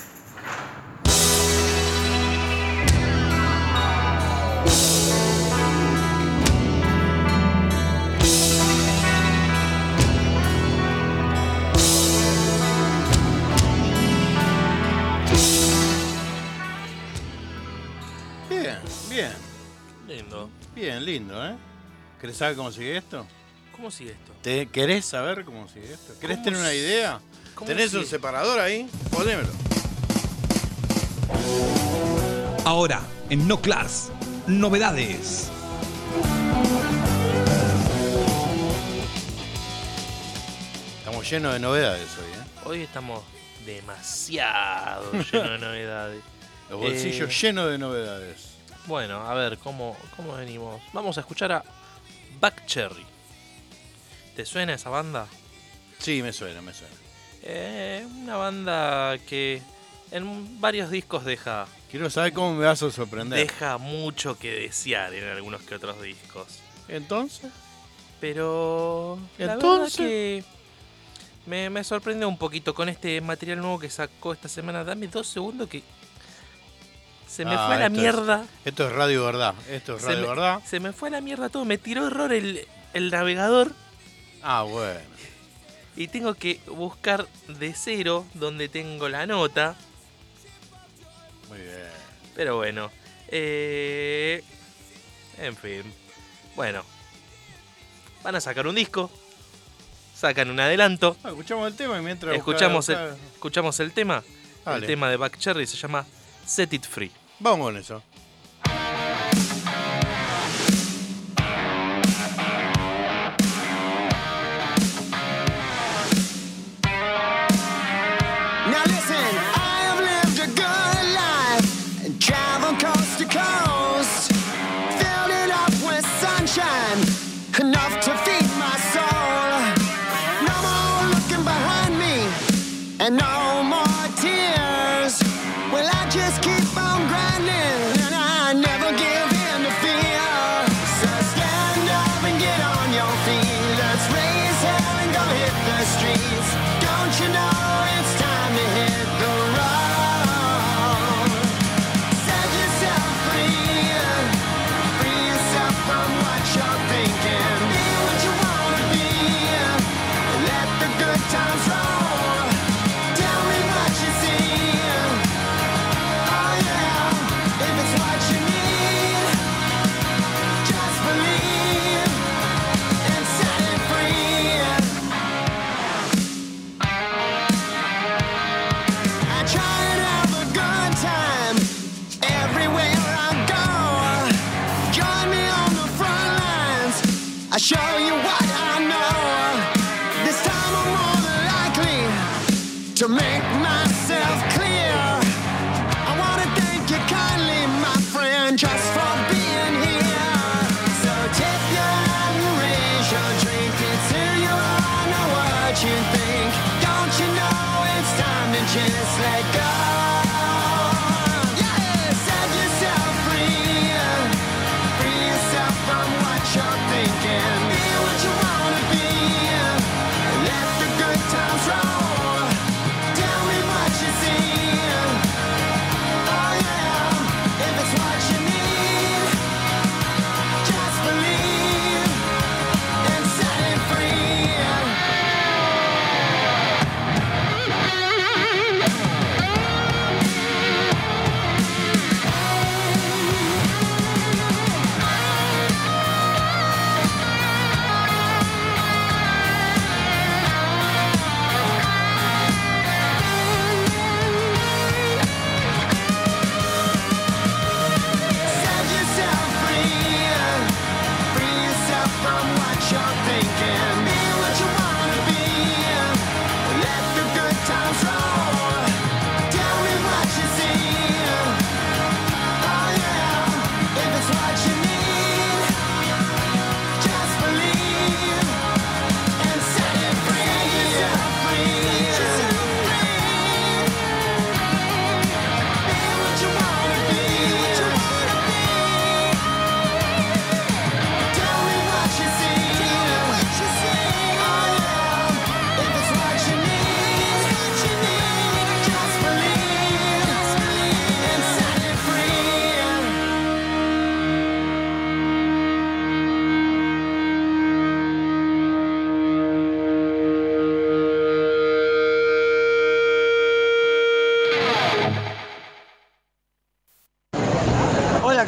Bien, bien. Lindo. Bien, lindo, ¿eh? ¿Querés saber cómo sigue esto? ¿Cómo sigue esto? ¿Te ¿Querés saber cómo sigue esto? ¿Querés ¿Cómo tener una si- idea? cómo ¿Tenés un sigue? separador ahí? Ponémelo. Ahora, en No Class, novedades. Estamos llenos de novedades hoy, ¿eh? Hoy estamos demasiado llenos de novedades. Los bolsillos Eh, llenos de novedades. Bueno, a ver, ¿cómo, ¿cómo venimos? Vamos a escuchar a Buckcherry. ¿Te suena esa banda? Sí, me suena, me suena. Eh, una banda que en varios discos deja... Quiero saber cómo me vas a sorprender. Deja mucho que desear en algunos que otros discos. ¿Entonces? Pero... La ¿Entonces? verdad que me, me sorprende un poquito con este material nuevo que sacó esta semana. Dame dos segundos que... Se me Ah, fue a la esto es- mierda. esto es radio verdad. Esto es Se radio me- verdad. Se me fue a la mierda todo. Me tiró error el, el navegador. Ah, bueno. Y tengo que buscar de cero donde tengo la nota. Muy bien. Pero bueno. Eh, en fin. Bueno. Van a sacar un disco. Sacan un adelanto. Ah, escuchamos el tema y mientras... Escuchamos el, buscá- escuchamos el tema. Dale. El tema de Buckcherry se llama Set It Free. Vamos con eso. Now listen, I have lived a good life and traveled coast to coast, filled it up with sunshine, enough to feed my soul. No more looking behind me, and no more tears. Well, I just keep on grinding, and I never give in to fear. So stand up and get on your feet. Let's raise hell and go hit the streets. Don't you know it's time to hit the road? Set yourself free. Free yourself from what you're thinking. Be what you wanna be. Let the good times roll. Tell me what you see. Oh yeah, if it's what you need, just believe and set it free. I try and have a good time everywhere I go. Join me on the front lines. I show you what I know. This time I'm more than likely to make myself clear. I wanna thank you kindly, my friend, just for being here. So tip your hat and raise your drink until you all know what you think. Don't you know it's time to just let go? Yeah, set yourself free. Free yourself from what you're thinking. Be what you wanna be. Let the good times roll. Tell me what you see. Oh yeah, if it's what you need, just believe and set it free.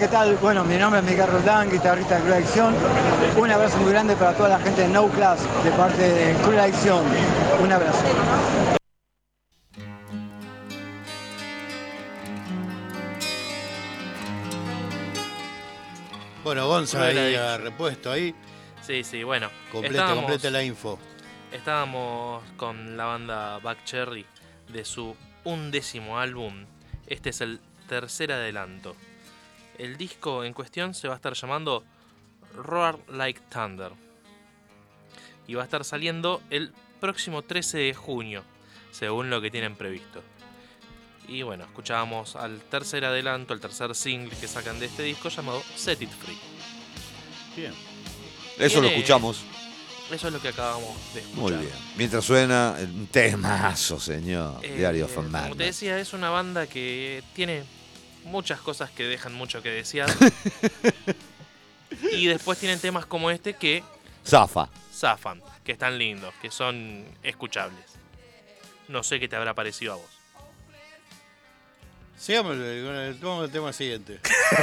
¿qué tal? Bueno, mi nombre es Miguel Roldán, guitarrista de Cruel Adicción. Un abrazo muy grande para toda la gente de No Class, de parte de Cruel Adicción. Un abrazo. Bueno, Gonza ahí ha repuesto ahí. Sí, sí, bueno. Complete, estábamos, complete la info. Estábamos con la banda Buck Cherry de su undécimo álbum. Este es el tercer adelanto. El disco en cuestión se va a estar llamando Roar Like Thunder. Y va a estar saliendo el próximo trece de junio, según lo que tienen previsto. Y bueno, escuchábamos al tercer adelanto, el tercer single que sacan de este disco llamado Set It Free. Bien. Eso lo escuchamos. Eso es lo que acabamos de escuchar. Muy bien. Mientras suena un temazo, señor. Eh, Diary of a Como Madman. te decía, es una banda que tiene muchas cosas que dejan mucho que desear. Y después tienen temas como este que Zafa. zafan, que están lindos, que son escuchables. No sé qué te habrá parecido a vos. Sigamos con el, con el tema siguiente.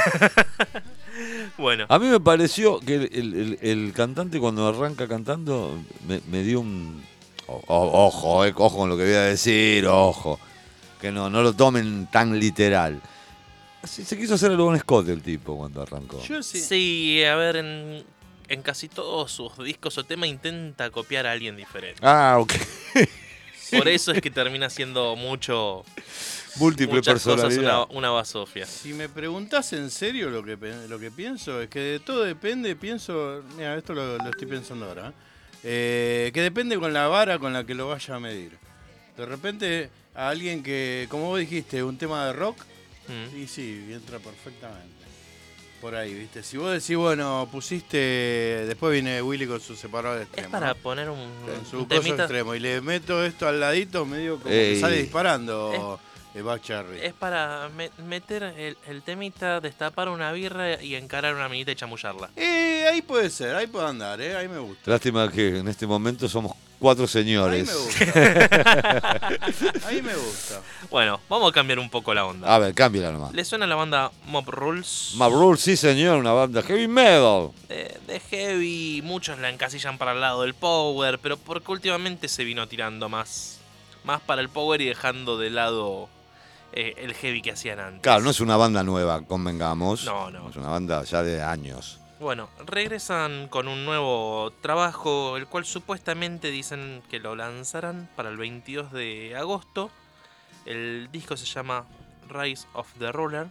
Bueno. A mí me pareció que el, el- el- el cantante cuando arranca cantando me, me dio un... o- o- ojo, eh, ojo con lo que voy a decir, ojo. Que no, no lo tomen tan literal. Se, se quiso hacer el Bon Scott el tipo cuando arrancó. sí. a ver, en, en casi todos sus discos o temas intenta copiar a alguien diferente. Ah, ok. Por eso es que termina siendo mucho... Múltiple muchas cosas personalidad. una, una basofia. Si me preguntás en serio lo que, pe- lo que pienso, es que de todo depende, pienso, mira, esto lo, lo estoy pensando ahora, eh, que depende con la vara con la que lo vaya a medir. De repente, a alguien que, como vos dijiste, un tema de rock, Mm. y sí, entra perfectamente. Por ahí, ¿viste? Si vos decís, bueno, pusiste, después viene Willy con su separador extremo. Es para ¿no? poner un, Con su un coso temita. extremo, y le meto esto al ladito, medio como Ey. que sale disparando el Buck Cherry. Es para me- meter el, el temita, destapar una birra y encarar una minita y chamullarla. Eh, ahí puede ser, ahí puede andar, eh, ahí me gusta. Lástima que en este momento somos cuatro señores. Ahí me gusta. Ahí me gusta. Bueno, vamos a cambiar un poco la onda. A ver, cámbiala nomás. ¿Le suena la banda Mob Rules? Mob Rules, sí señor, una banda heavy metal. De, de heavy, muchos la encasillan para el lado del power, pero porque últimamente se vino tirando más, más para el power y dejando de lado eh, el heavy que hacían antes. Claro, no es una banda nueva, convengamos. No, no. Es una banda ya de años. Bueno, regresan con un nuevo trabajo, el cual supuestamente dicen que lo lanzarán para el veintidós de agosto. El disco se llama Rise of the Ruler.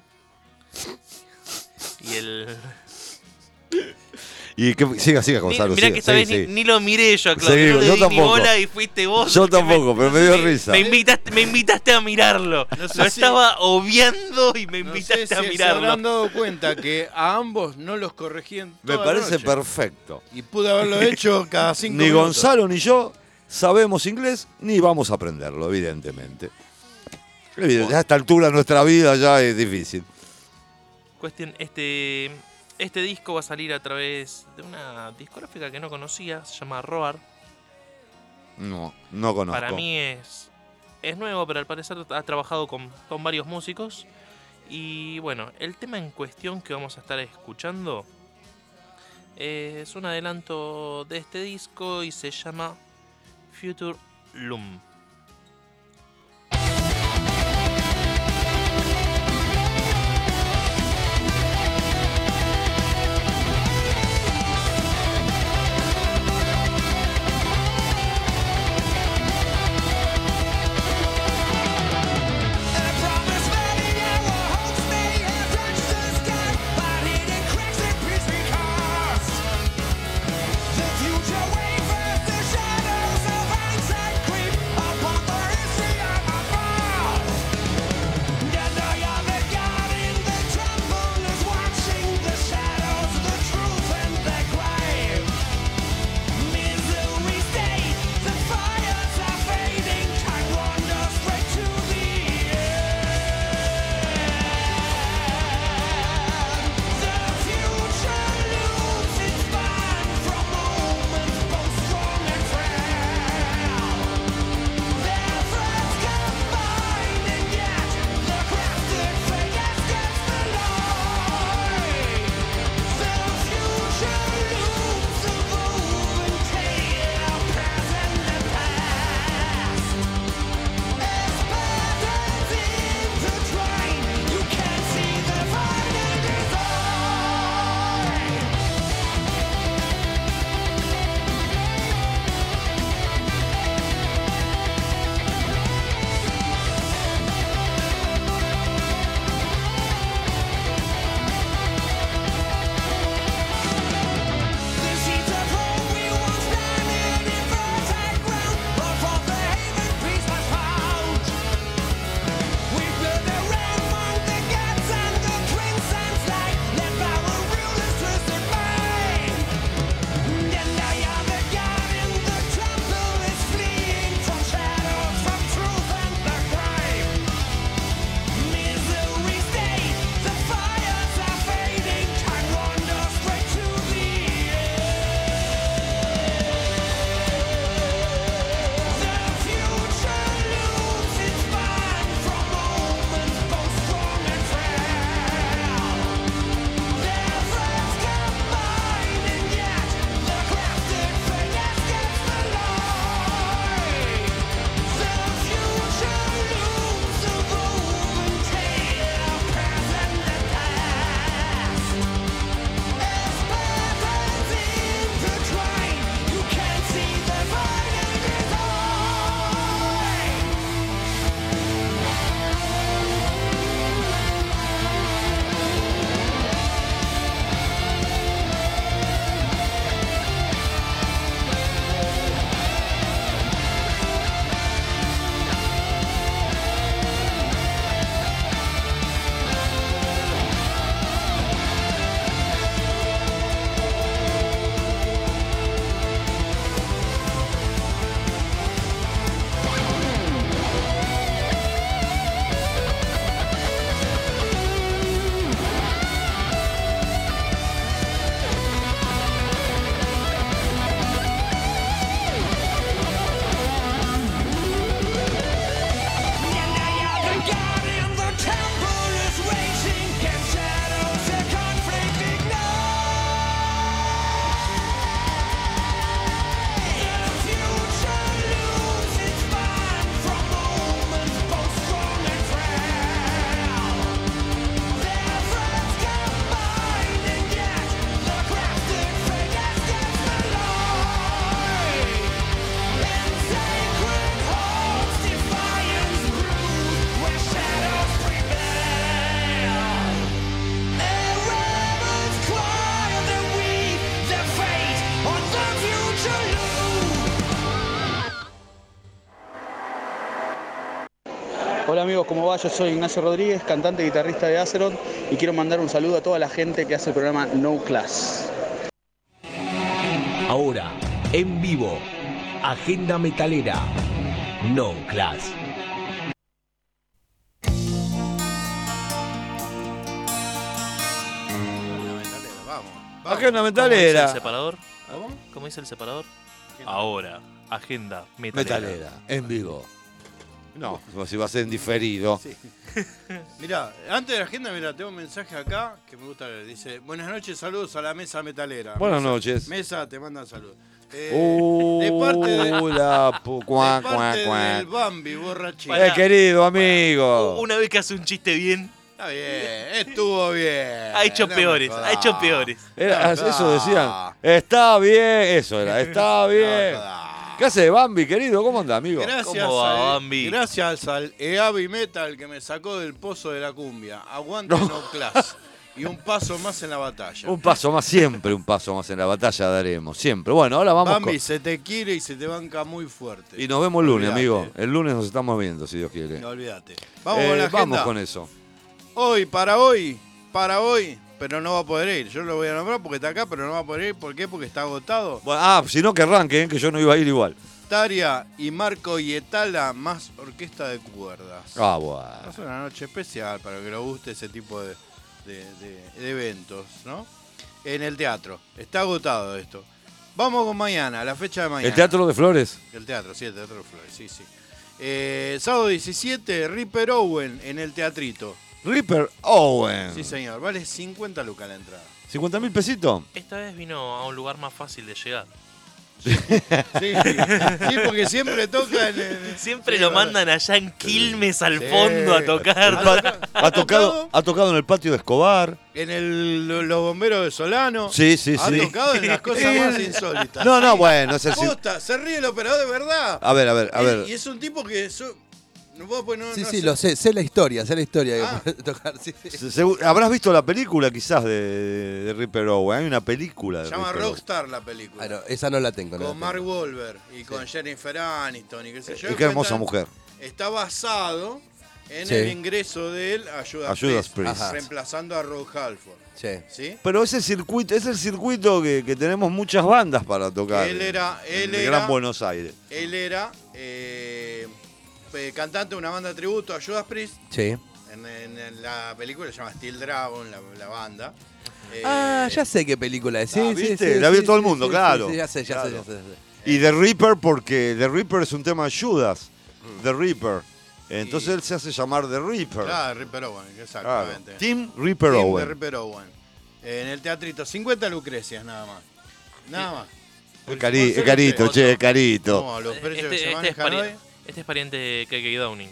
Y el... Y que siga, siga, Gonzalo. Mirá siga, que esta sí, vez sí. ni, ni lo miré yo, Claudio. Seguimos, No le yo di ni tampoco. bola y fuiste vos. Yo porque tampoco, pero me dio risa. Me invitaste, me invitaste a mirarlo. No sé lo si- estaba obviando y me No invitaste sé a si se mirarlo. habrán dado cuenta que a ambos no los corregían Me toda la parece noche. perfecto. Y pude haberlo hecho cada cinco Ni minutos. Gonzalo ni yo sabemos inglés ni vamos a aprenderlo, evidentemente. Evidente, a esta altura de nuestra vida ya es difícil. Cuestión, este, este disco va a salir a través de una discográfica que no conocía, se llama Roar. No, no conozco. Para mí es, es nuevo, pero al parecer ha trabajado con, con varios músicos. Y bueno, el tema en cuestión que vamos a estar escuchando es un adelanto de este disco y se llama Future Loom. The future wavers, the shadows of hindsight creep Hola amigos, ¿cómo va? Yo soy Ignacio Rodríguez, cantante y guitarrista de Azeroth y quiero mandar un saludo a toda la gente que hace el programa No Class. Ahora, en vivo, Agenda Metalera, No Class. Agenda ¿Cómo metalera. dice el separador? ¿Cómo dice el separador? Ahora, agenda metalera. Metalera, en vivo. No, como si va a ser en diferido. Sí. Mirá, antes de la agenda, mira, tengo un mensaje acá que me gusta leer. Dice, buenas noches, saludos a la mesa metalera. Buenas Mesa- noches. Mesa, te mandan saludos. Eh, Uh, de parte, de, la pu- cuá, de parte cuá, cuá. del Bambi, borrachín. Eh, querido amigo. Una vez que hace un chiste bien, Está bien, estuvo bien. ha hecho No me peores, jodas. ha hecho peores. Era- No, eso no. decían. Está bien, eso era. Está bien. ¿Qué hace Bambi, querido? ¿Cómo anda, amigo? Gracias, ¿Cómo va, al, Bambi? gracias al Eavi Metal que me sacó del pozo de la cumbia. Aguante no, class. Y un paso más en la batalla. Un paso más, siempre un paso más en la batalla daremos. Siempre. Bueno, ahora vamos Bambi con... se te quiere y se te banca muy fuerte. Y nos vemos el lunes, Olvídate. amigo. El lunes nos estamos viendo, si Dios quiere. No olvídate. Vamos Eh, con la agenda. vamos con eso. Hoy, para hoy, para hoy, pero no va a poder ir. Yo lo voy a nombrar porque está acá, pero no va a poder ir. ¿Por qué? Porque está agotado. Bueno, ah, si no que arranquen, que yo no iba a ir igual. Taria y Marco Yetala más orquesta de cuerdas. Ah, bueno. Es una noche especial para que le guste ese tipo de, de- de- de eventos, ¿no? En el teatro. Está agotado esto. Vamos con mañana, la fecha de mañana. ¿El Teatro de Flores? El teatro, sí, el Teatro de Flores, sí, sí. Eh, sábado diecisiete, Ripper Owen en el teatrito. Ripper Owen. Sí, señor. Vale cincuenta lucas la entrada. ¿cincuenta mil pesitos? Esta vez vino a un lugar más fácil de llegar. Sí, sí, porque siempre toca en el... Siempre sí, lo ¿verdad? mandan allá en Quilmes al Sí. fondo a tocar. Ha tocado, ha tocado en el patio de Escobar. En el, lo- los bomberos de Solano. Sí, sí, ha sí. tocado en las cosas más insólitas. No, no, bueno, es el... Posta, se ríe el operador de verdad. A ver, a ver, a Y- ver. Y es un tipo que... so- no, vos, pues, no, Sí, no sí, sé. lo sé, sé la historia, sé la historia Ah. que puede tocar. Sí, sí. Se- segu- Habrás visto la película quizás de, de Ripper Owen. Hay una película de Se llama Ripper Owen. Rockstar la película. Ah, no, esa no la tengo. no la Con Mark tengo. Wahlberg y con Jennifer Aniston y qué sé yo. Y qué hermosa Cuentan- mujer. Está basado en Sí. el ingreso de él a Judas, A Judas Priest, Priest. Ajá. reemplazando a Rob Halford. Sí. ¿Sí? Pero ese circuito, es el circuito que, que tenemos muchas bandas para tocar. Él era- en él el era- Gran Buenos Aires. Él era eh, eh, cantante de una banda de tributo a Judas Priest. Sí. En, en- en la película se llama Steel Dragon, la, la banda. Eh, Ah, ya sé qué película es. Sí, Ah, sí, ¿viste? sí, La sí, vio todo el sí, mundo, sí, claro. sí, sí, ya sé, ya sé, Claro. ya sé, ya sé. Y The Reaper, porque The Reaper es un tema de Judas. The Reaper. Entonces Y- él se hace llamar The Reaper. Claro, Ripper Owen, exactamente. Claro. Team Ripper Team Owen. de Ripper Owen. Eh, en el teatrito, cincuenta lucrecias nada más. Nada más. Es, cari- es carito, che, es carito. No, los precios Este, que se este es manejan pari- hoy. este es pariente de K K Downing.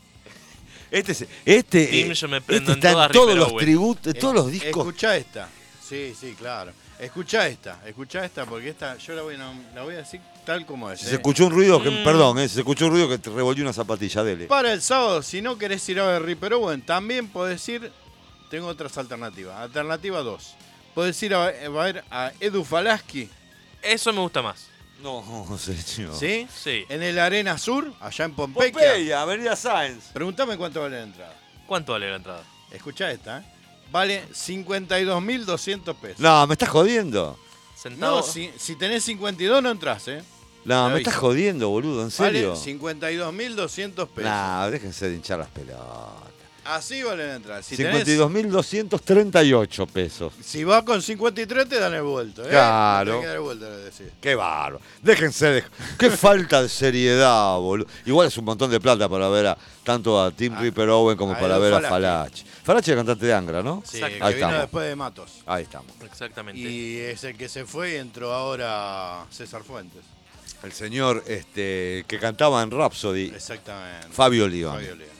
Este, es- este, Team, eh, yo me este prendo en está en todas todos Ripper los Owen. tributos, todos los Eh, discos. Escuchá esta. Sí, sí, claro. Escuchá esta, escuchá esta, porque esta yo la voy a, la voy a decir tal como es. Si eh. se escuchó un ruido, que, Mm. perdón, eh, si se escuchó un ruido que te revolvió una zapatilla, dele. Para el sábado, si no querés ir a ver Ripper Owen, también podés ir. Tengo otras alternativas. Alternativa dos. Podés ir a, a ver a Edu Falaschi. Eso me gusta más. No, señor. ¿Sí? Sí. En el Arena Sur, allá en Pompeya. Pompeya, Avenida Sáenz. Pregúntame cuánto vale la entrada. ¿Cuánto vale la entrada? Escuchá esta, ¿eh? Vale cincuenta y dos mil doscientos pesos. No, me estás jodiendo. Sentado. No, si, si tenés cincuenta y dos no entras, ¿eh? No, Te me aviso. estás jodiendo, boludo, ¿en serio? Vale cincuenta y dos mil doscientos pesos. No, déjense de hinchar las pelotas. Así vale la entrada. Si, cincuenta y dos mil doscientos treinta y ocho pesos. tenés- si vas con cincuenta y tres te dan el vuelto, ¿eh? Claro. No te dan el vuelto, le decís. Qué bárbaro. Déjense de... Qué falta de seriedad, boludo. Igual es un montón de plata para ver a tanto a Tim Ripper Owen como a para Edu ver a Falaschi. Falachi. Falachi es el cantante de Angra, ¿no? Sí, Exacto. que Ahí vino estamos. después de Matos. Ahí estamos. Exactamente. Y es el que se fue y entró ahora César Fuentes. El señor este, que cantaba en Rhapsody, Exactamente. Fabio León. Fabio León.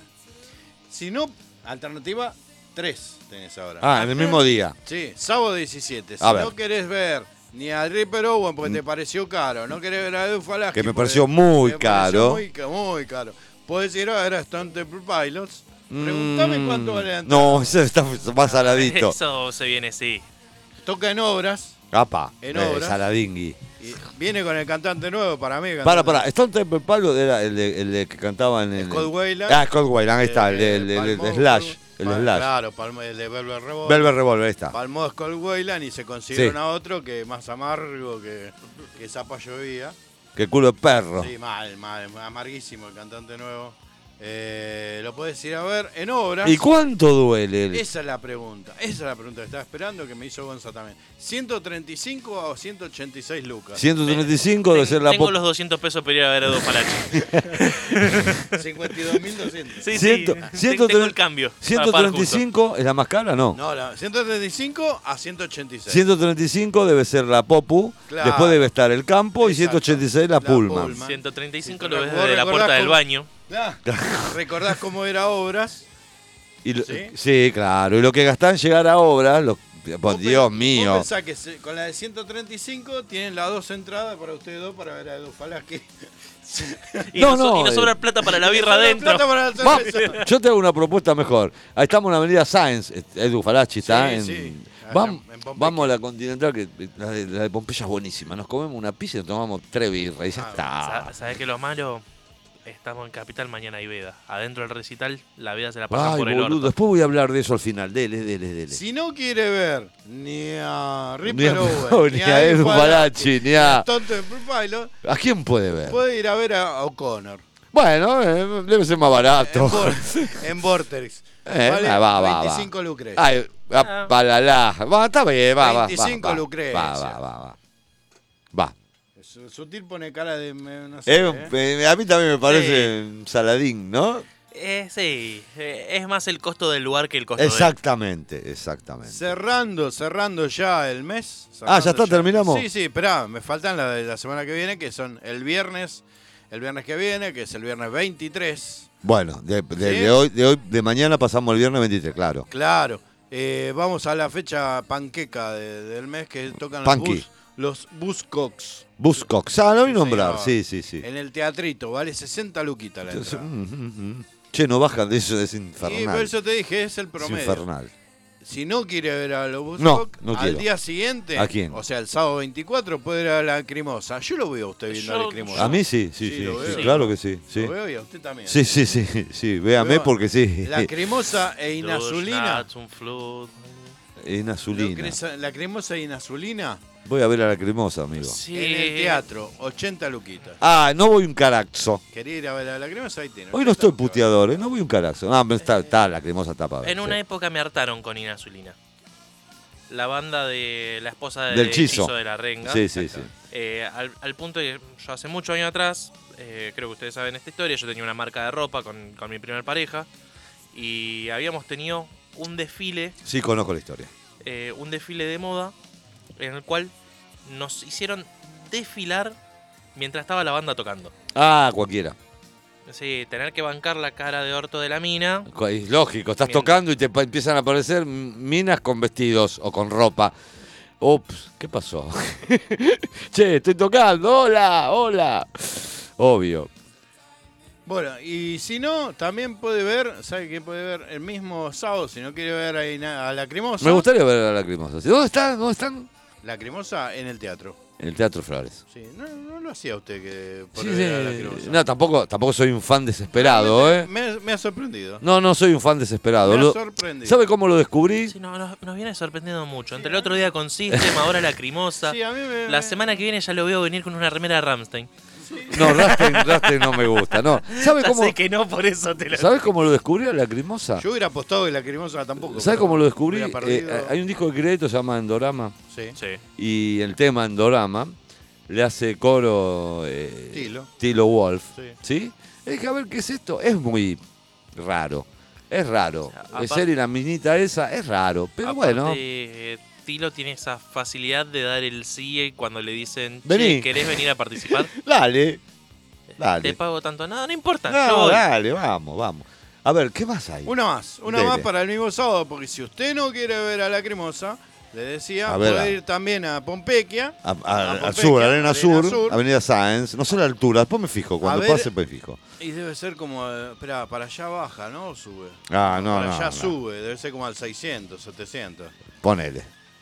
Si no, alternativa tres tenés ahora. Ah, en el mismo día. Sí, sábado diecisiete. Si A ver. no querés ver ni a Ripper Owen porque te pareció caro, no querés ver a Edu Falaschi Que me porque pareció muy me pareció caro. Muy, ca- muy caro. Podés ir a ver a Stone Temple Pilots. Pregúntame Mm, cuánto vale la entrada. No, ese está más saladito. Eso se viene, sí. Toca en obras, Apa, en eh, obras. Saladingui. Y viene con el cantante nuevo para mí. Para, para, Stone Temple Pilots era el de, el de que cantaba en el. Scott Weiland. Ah, Scott Weiland, ahí está, el, de- el, de- el de Palmó, Slash. El de Pal- Slash. Claro, palmó el de Velvet Revolver. Velvet Revolver, ahí está. Palmó a Scott Weiland y se consiguieron Sí. a otro que más amargo que, que Zapallo Vía. Qué culo de perro. Sí, mal, mal, amarguísimo el cantante nuevo. Eh, lo puedes ir a ver en obras. ¿Y cuánto duele? el- Esa es la pregunta. Esa es la pregunta que estaba esperando que me hizo Gonza también. ¿ciento treinta y cinco o ciento ochenta y seis lucas? ciento treinta y cinco debe ser la Tengo pop. los doscientos pesos para ir a ver a Edu Falachi. cincuenta y dos mil doscientos. Sí, Ciento- sí. ciento Tengo tre- el cambio. para ciento pagar treinta y justo. cinco es la más cara, ¿no? No, la ciento treinta y cinco a ciento ochenta y seis. ciento treinta y cinco debe ser la Popu, Claro. después debe estar el campo y ciento ochenta y seis la, La Pullman. Pullman. ciento treinta y cinco Sí, lo ves vos desde la recordás puerta del cómo- baño. Ah, ¿recordás cómo era obras? Y lo- ¿Sí? ¿Sí? claro. Y lo que gastan en llegar a obras, lo- por Vos Dios pe- mío. Vos pensás que se- con la de ciento treinta y cinco tienen las dos entradas para ustedes dos para ver a Edu Falaschi. Y No, nos, so- no, y nos eh. sobra plata para la Y birra sobra adentro. plata para la Va, cerveza. yo te hago una propuesta mejor. Ahí estamos en la avenida Sáenz, Edu Falachi está Sí, en. sí. Vam- Allá en Pompeya. vamos a la Continental, que la de, la de Pompeya es buenísima. Nos comemos una pizza y nos tomamos tres birras y ya Ah, está. Sa- ¿Sabés que lo malo? Estamos en Capital, mañana hay veda. Adentro del recital, la veda se la pasan Ay, por el boludo, orto. después voy a hablar de eso al final. Dele, dele, dele. Si no quiere ver ni a Ni Ripper a, Owen, ni a Edu Falachi, ni a. Tonto de Pilot, ¿A quién puede ver? puede ir a ver a O'Connor. Bueno, eh, debe ser más barato. En, Vor- en Vortex. Eh, Vale va, va, va. veinticinco Lucrecia. Ay, va, va, la, la. Va, está bien, va, va. veinticinco va, va, Lucrecia. Va, va, va, va. Va. Su- Sutil pone cara de. me- No sé, Es un- ¿eh? eh, a mí también me parece un saladín, ¿no? Eh, sí, eh, es más el costo del lugar que el costo de... Exactamente, exactamente. Cerrando, cerrando ya el mes. Ah, ¿ya cerrando está? ¿Terminamos? Sí, sí, esperá, me faltan la de la semana que viene, que son el viernes, el viernes que viene, que es el viernes veintitrés. Bueno, de, de- ¿Sí? de hoy, de hoy, de mañana pasamos el viernes veintitrés, claro. Claro. Eh, vamos a la fecha panqueca de- del mes que tocan Punky. los, bus, los Buzzcocks. Buzzcocks, ah, lo vi nombrar, señor. sí, sí, sí. En el teatrito, vale sesenta luquitas la Entonces, entrada. mm, mm, mm. Che, no bajan de eso, es Y infernal. por eso te dije, es el Es promedio. infernal. Si no quiere ver a los No, Buzzcocks, no al quiero. día siguiente, ¿A quién? o sea, el sábado veinticuatro, puede ir a la Lacrimosa. Yo lo veo a usted viendo a Yo- Lacrimosa. A mí sí, sí, Sí, sí, lo sí, veo. claro que sí. Sí, Lo veo y a usted también. sí, sí, sí, sí, véame Veo porque sí. Lacrimosa e Dos inazulina. shots, un flood. En azulina. Lacrimosa e inazulina Voy a ver a la cremosa, amigo. Sí. en el teatro, ochenta luquitas. Ah, no voy un caraxo. Quería ir a ver a la Lacrimosa, ahí tiene. Hoy no estoy puteador, ¿eh? No voy un caraxo. No, pero está, está la cremosa tapa. En una época me hartaron con Inazulina. La banda de la esposa de Del Chizo. de la Renga. Sí, sí, sí. Eh, al, al punto de que yo hace muchos años atrás, eh, creo que ustedes saben esta historia, yo tenía una marca de ropa con, con mi primer pareja y habíamos tenido un desfile, Sí, conozco la historia. eh, un desfile de moda en el cual nos hicieron desfilar mientras estaba la banda tocando. Ah, cualquiera. Sí, tener que bancar la cara de orto de la mina. Es lógico, estás Bien. tocando y te pa- empiezan a aparecer minas con vestidos o con ropa. Ups, ¿qué pasó? Che, estoy tocando, hola, hola. Obvio. Bueno, y si no, también puede ver, ¿sabe qué puede ver? El mismo sábado, si no quiere ver ahí na- a Lacrimosa. Me gustaría ver a la cremosa. ¿Dónde están? ¿Dónde están? Lacrimosa en el teatro. En el Teatro Flores. Sí, no, no lo hacía usted que por Sí, ver a sí. Lacrimosa. No, tampoco, tampoco soy un fan desesperado, ¿eh? Me, me ha sorprendido. No, no soy un fan desesperado. Me ha Lo- sorprendido. ¿Sabe cómo lo descubrí? Sí, no, nos, nos viene sorprendiendo mucho. Entre el otro día con System, ahora Lacrimosa. Sí, a mí me- La semana que viene ya lo veo venir con una remera de Rammstein. No, Rammstein, Rammstein no me gusta, no. ¿Sabe Ya cómo, sé que no, por eso te lo... ¿Sabes cómo lo descubrí a la cremosa? Yo hubiera apostado que Lacrimosa tampoco. ¿Sabes pero cómo lo descubrí? hubiera perdido. Eh, hay un disco de crédito que se llama Endorama. Sí. Sí. Y el tema Endorama le hace coro eh, Tilo. Tilo Wolf. Sí. ¿Sí? Y dije, a ver, ¿qué es esto? Es muy raro. Es raro. aparte- Es ser y la minita esa es raro. Pero Aparte, bueno. eh, Tilo tiene esa facilidad de dar el sí cuando le dicen, Vení. che, ¿querés venir a participar? Dale. Te Dale. pago tanto. No, no importa. yo No, voy. dale, vamos, vamos. A ver, ¿qué más hay? Una más, una Dele. más para el mismo sábado, porque si usted no quiere ver a Lacrimosa, le decía, A ver, puede a- ir también a Pompequia. A- a- a al Pompeya, sur, Arena, Arena sur, Sur. Avenida Sáenz. No sé la altura, después me fijo. Cuando A ver. pase, me fijo. Y debe ser como, eh, espera, para allá baja, ¿no? O sube. Ah, no, para no. allá no. sube, debe ser como al seiscientos, setecientos. Ponele.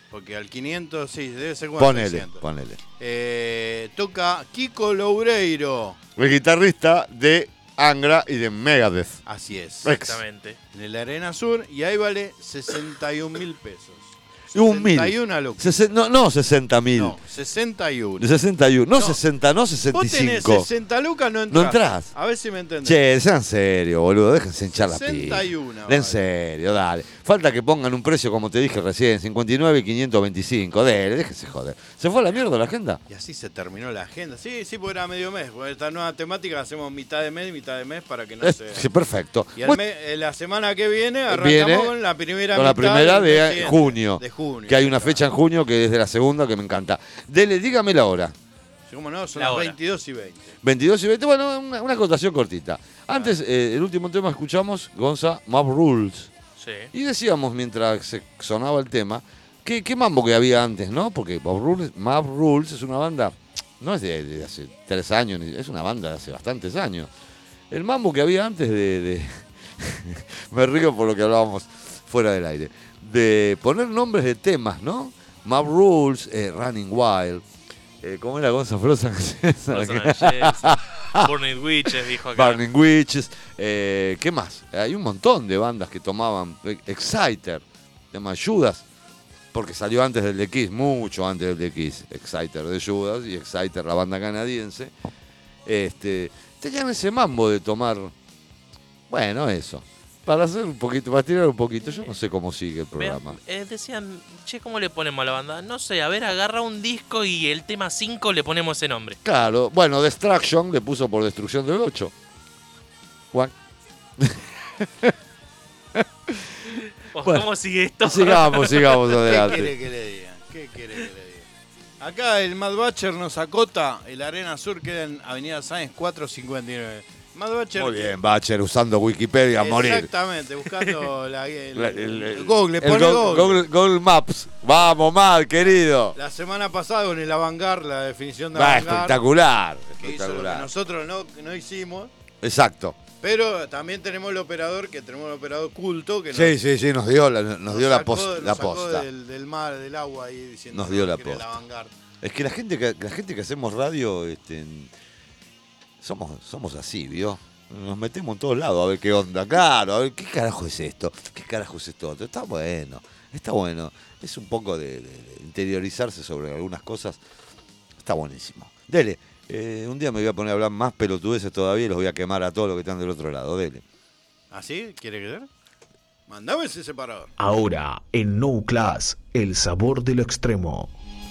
porque al quinientos sí, debe ser como Ponele, al seiscientos. ponele. Eh, toca Kiko Loureiro. El guitarrista de Angra y de Megadeth. Así es. Exactamente. En la Arena Sur, y ahí vale sesenta y un mil pesos. Y un mil. sesenta y uno lucas. Sesen- no, no sesenta mil. No, sesenta y uno. sesenta y uno. No, sesenta, no sesenta y Vos tenés cinco. sesenta lucas, no entras. No entrás. A ver si me entendés. Che, sean serio, boludo. Déjense hinchar la sesenta y pila. uno, En serio, dale. Falta que pongan un precio, como te dije recién, cincuenta y nueve, quinientos veinticinco. Dale, déjense joder. ¿Se fue a la mierda la agenda? Y así se terminó la agenda. Sí, sí, porque era medio mes. Porque esta nueva temática hacemos mitad de mes y mitad de mes para que no Es- se... sí, perfecto. Y el Bueno, mes- eh, la semana que viene arrancamos viene con la primera con la mitad primera del de mes siguiente, junio, De junio. que hay una fecha en junio que es de la segunda que me encanta. Dele, dígame la hora. Sí, ¿cómo no? Son La las hora. veintidós y veinte. veintidós y veinte, bueno, una, una acotación cortita. Antes, eh, el último tema escuchamos, Gonza, Mob Rules. Sí. Y decíamos, mientras se sonaba el tema, que qué mambo que había antes, ¿no? Porque Mob Rules, Mob Rules es una banda, no es de, de hace tres años, ni- es una banda de hace bastantes años. El mambo que había antes de... de- me río por lo que hablábamos fuera del aire. De poner nombres de temas, ¿no? Mob Rules, eh, Running Wild. Eh, ¿Cómo era Gonza Frozen? Frozen and Jets, Burning Witches, dijo acá. Burning Witches. Eh, ¿Qué más? Hay un montón de bandas que tomaban. eh, Exciter, tema Judas, porque salió antes del The Kiss, mucho antes del The Kiss. Exciter de Judas y Exciter, la banda canadiense. Este, tenían ese mambo de tomar, bueno, eso. Para hacer un poquito, para tirar un poquito. Yo no sé cómo sigue el programa. Eh, decían, che, ¿cómo le ponemos a la banda? No sé, a ver, agarra un disco y el tema cinco le ponemos ese nombre. Claro, bueno, Destruction le puso por Destrucción del ocho. Juan. Bueno, ¿Cómo sigue esto? Sigamos, sigamos ¿Qué adelante. quiere que le diga? ¿Qué quiere que le diga? Acá el Mad Butcher nos acota. El Arena Sur queda en Avenida Sáenz cuatrocientos cincuenta y nueve. Mad Butcher. Muy bien, Bacher, usando Wikipedia a morir. Exactamente, buscando la, el, La- el- el- Google, el pone Go- Google. Google, Google Maps. Vamos, Mad, querido. La semana pasada con el Avangar, la definición de Va, Avangar. espectacular. Que hizo lo que Espectacular. nosotros no, no hicimos. Exacto. Pero también tenemos el operador, que tenemos el operador culto, que Sí, sí, sí, nos dio la, nos dio la, sacó- pos- nos la sacó posta. Del, del mar, del agua ahí diciendo Nos dio la que era el posta. Avangar. Es que la gente que la gente que hacemos radio, este, somos, somos así, ¿vio? Nos metemos en todos lados a ver qué onda. Claro, a ver qué carajo es esto, qué carajo es esto otro. Está bueno, está bueno. Es un poco de, de- de interiorizarse sobre algunas cosas. Está buenísimo. Dele, eh, un día me voy a poner a hablar más pelotudeces todavía y los voy a quemar a todos los que están del otro lado. Dele. ¿Así? ¿Quiere creer? Mandame ese separador. Ahora, en No Class, el sabor de lo extremo.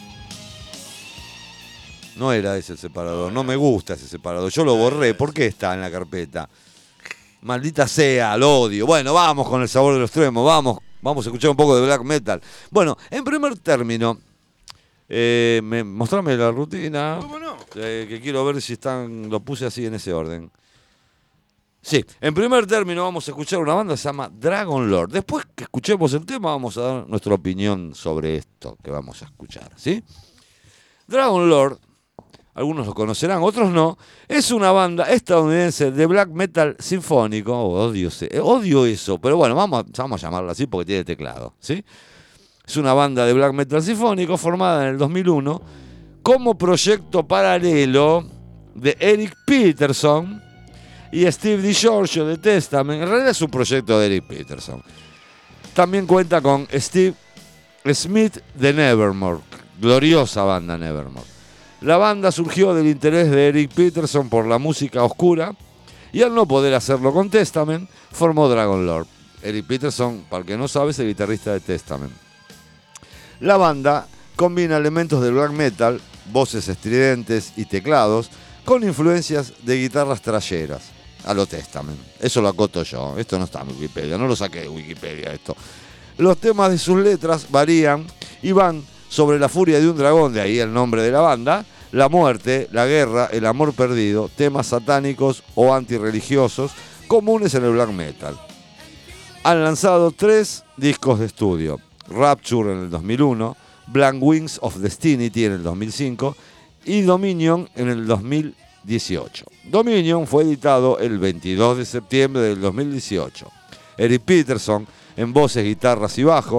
No era ese el separador, no me gusta ese separador. Yo lo borré, ¿por qué está en la carpeta? Maldita sea, lo odio. Bueno, vamos con el sabor de los extremos, vamos, vamos a escuchar un poco de black metal. Bueno, en primer término, eh, me, mostrame la rutina. ¿Cómo no? eh, que quiero ver si están, lo puse así en ese orden. Sí, en primer término vamos a escuchar una banda que se llama Dragon Lord. Después que escuchemos el tema vamos a dar nuestra opinión sobre esto que vamos a escuchar, ¿sí? Dragon Lord, algunos lo conocerán, otros no, es una banda estadounidense de black metal sinfónico. Oh, odio, ese- odio eso, pero bueno, vamos, a- vamos a llamarla así porque tiene teclado, ¿sí? Es una banda de black metal sinfónico formada en el dos mil uno como proyecto paralelo de Eric Peterson y Steve DiGiorgio de Testament. En realidad es un proyecto de Eric Peterson. También cuenta con Steve Smith de Nevermore, gloriosa banda Nevermore. La banda surgió del interés de Eric Peterson por la música oscura y al no poder hacerlo con Testament, formó Dragon Lord. Eric Peterson, para el que no sabe, es el guitarrista de Testament. La banda combina elementos del black metal, voces estridentes y teclados, con influencias de guitarras trayeras, a lo Testament. Eso lo acoto yo, esto no está en Wikipedia, no lo saqué de Wikipedia esto. Los temas de sus letras varían y van sobre la furia de un dragón, de ahí el nombre de la banda, la muerte, la guerra, el amor perdido, temas satánicos o antirreligiosos comunes en el black metal. Han lanzado tres discos de estudio: Rapture en el dos mil uno, Blank Wings of Destiny en el dos mil cinco y Dominion en el dos mil dieciocho. Dominion fue editado el veintidós de septiembre del dos mil dieciocho. Eric Peterson en voces, guitarras y bajo,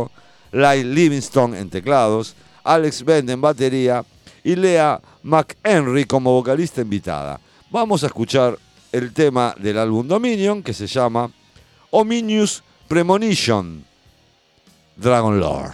Lyle Livingston en teclados, Alex Bend en batería y Lea McHenry como vocalista invitada. Vamos a escuchar el tema del álbum Dominion que se llama Ominous Premonition, Dragon Lord.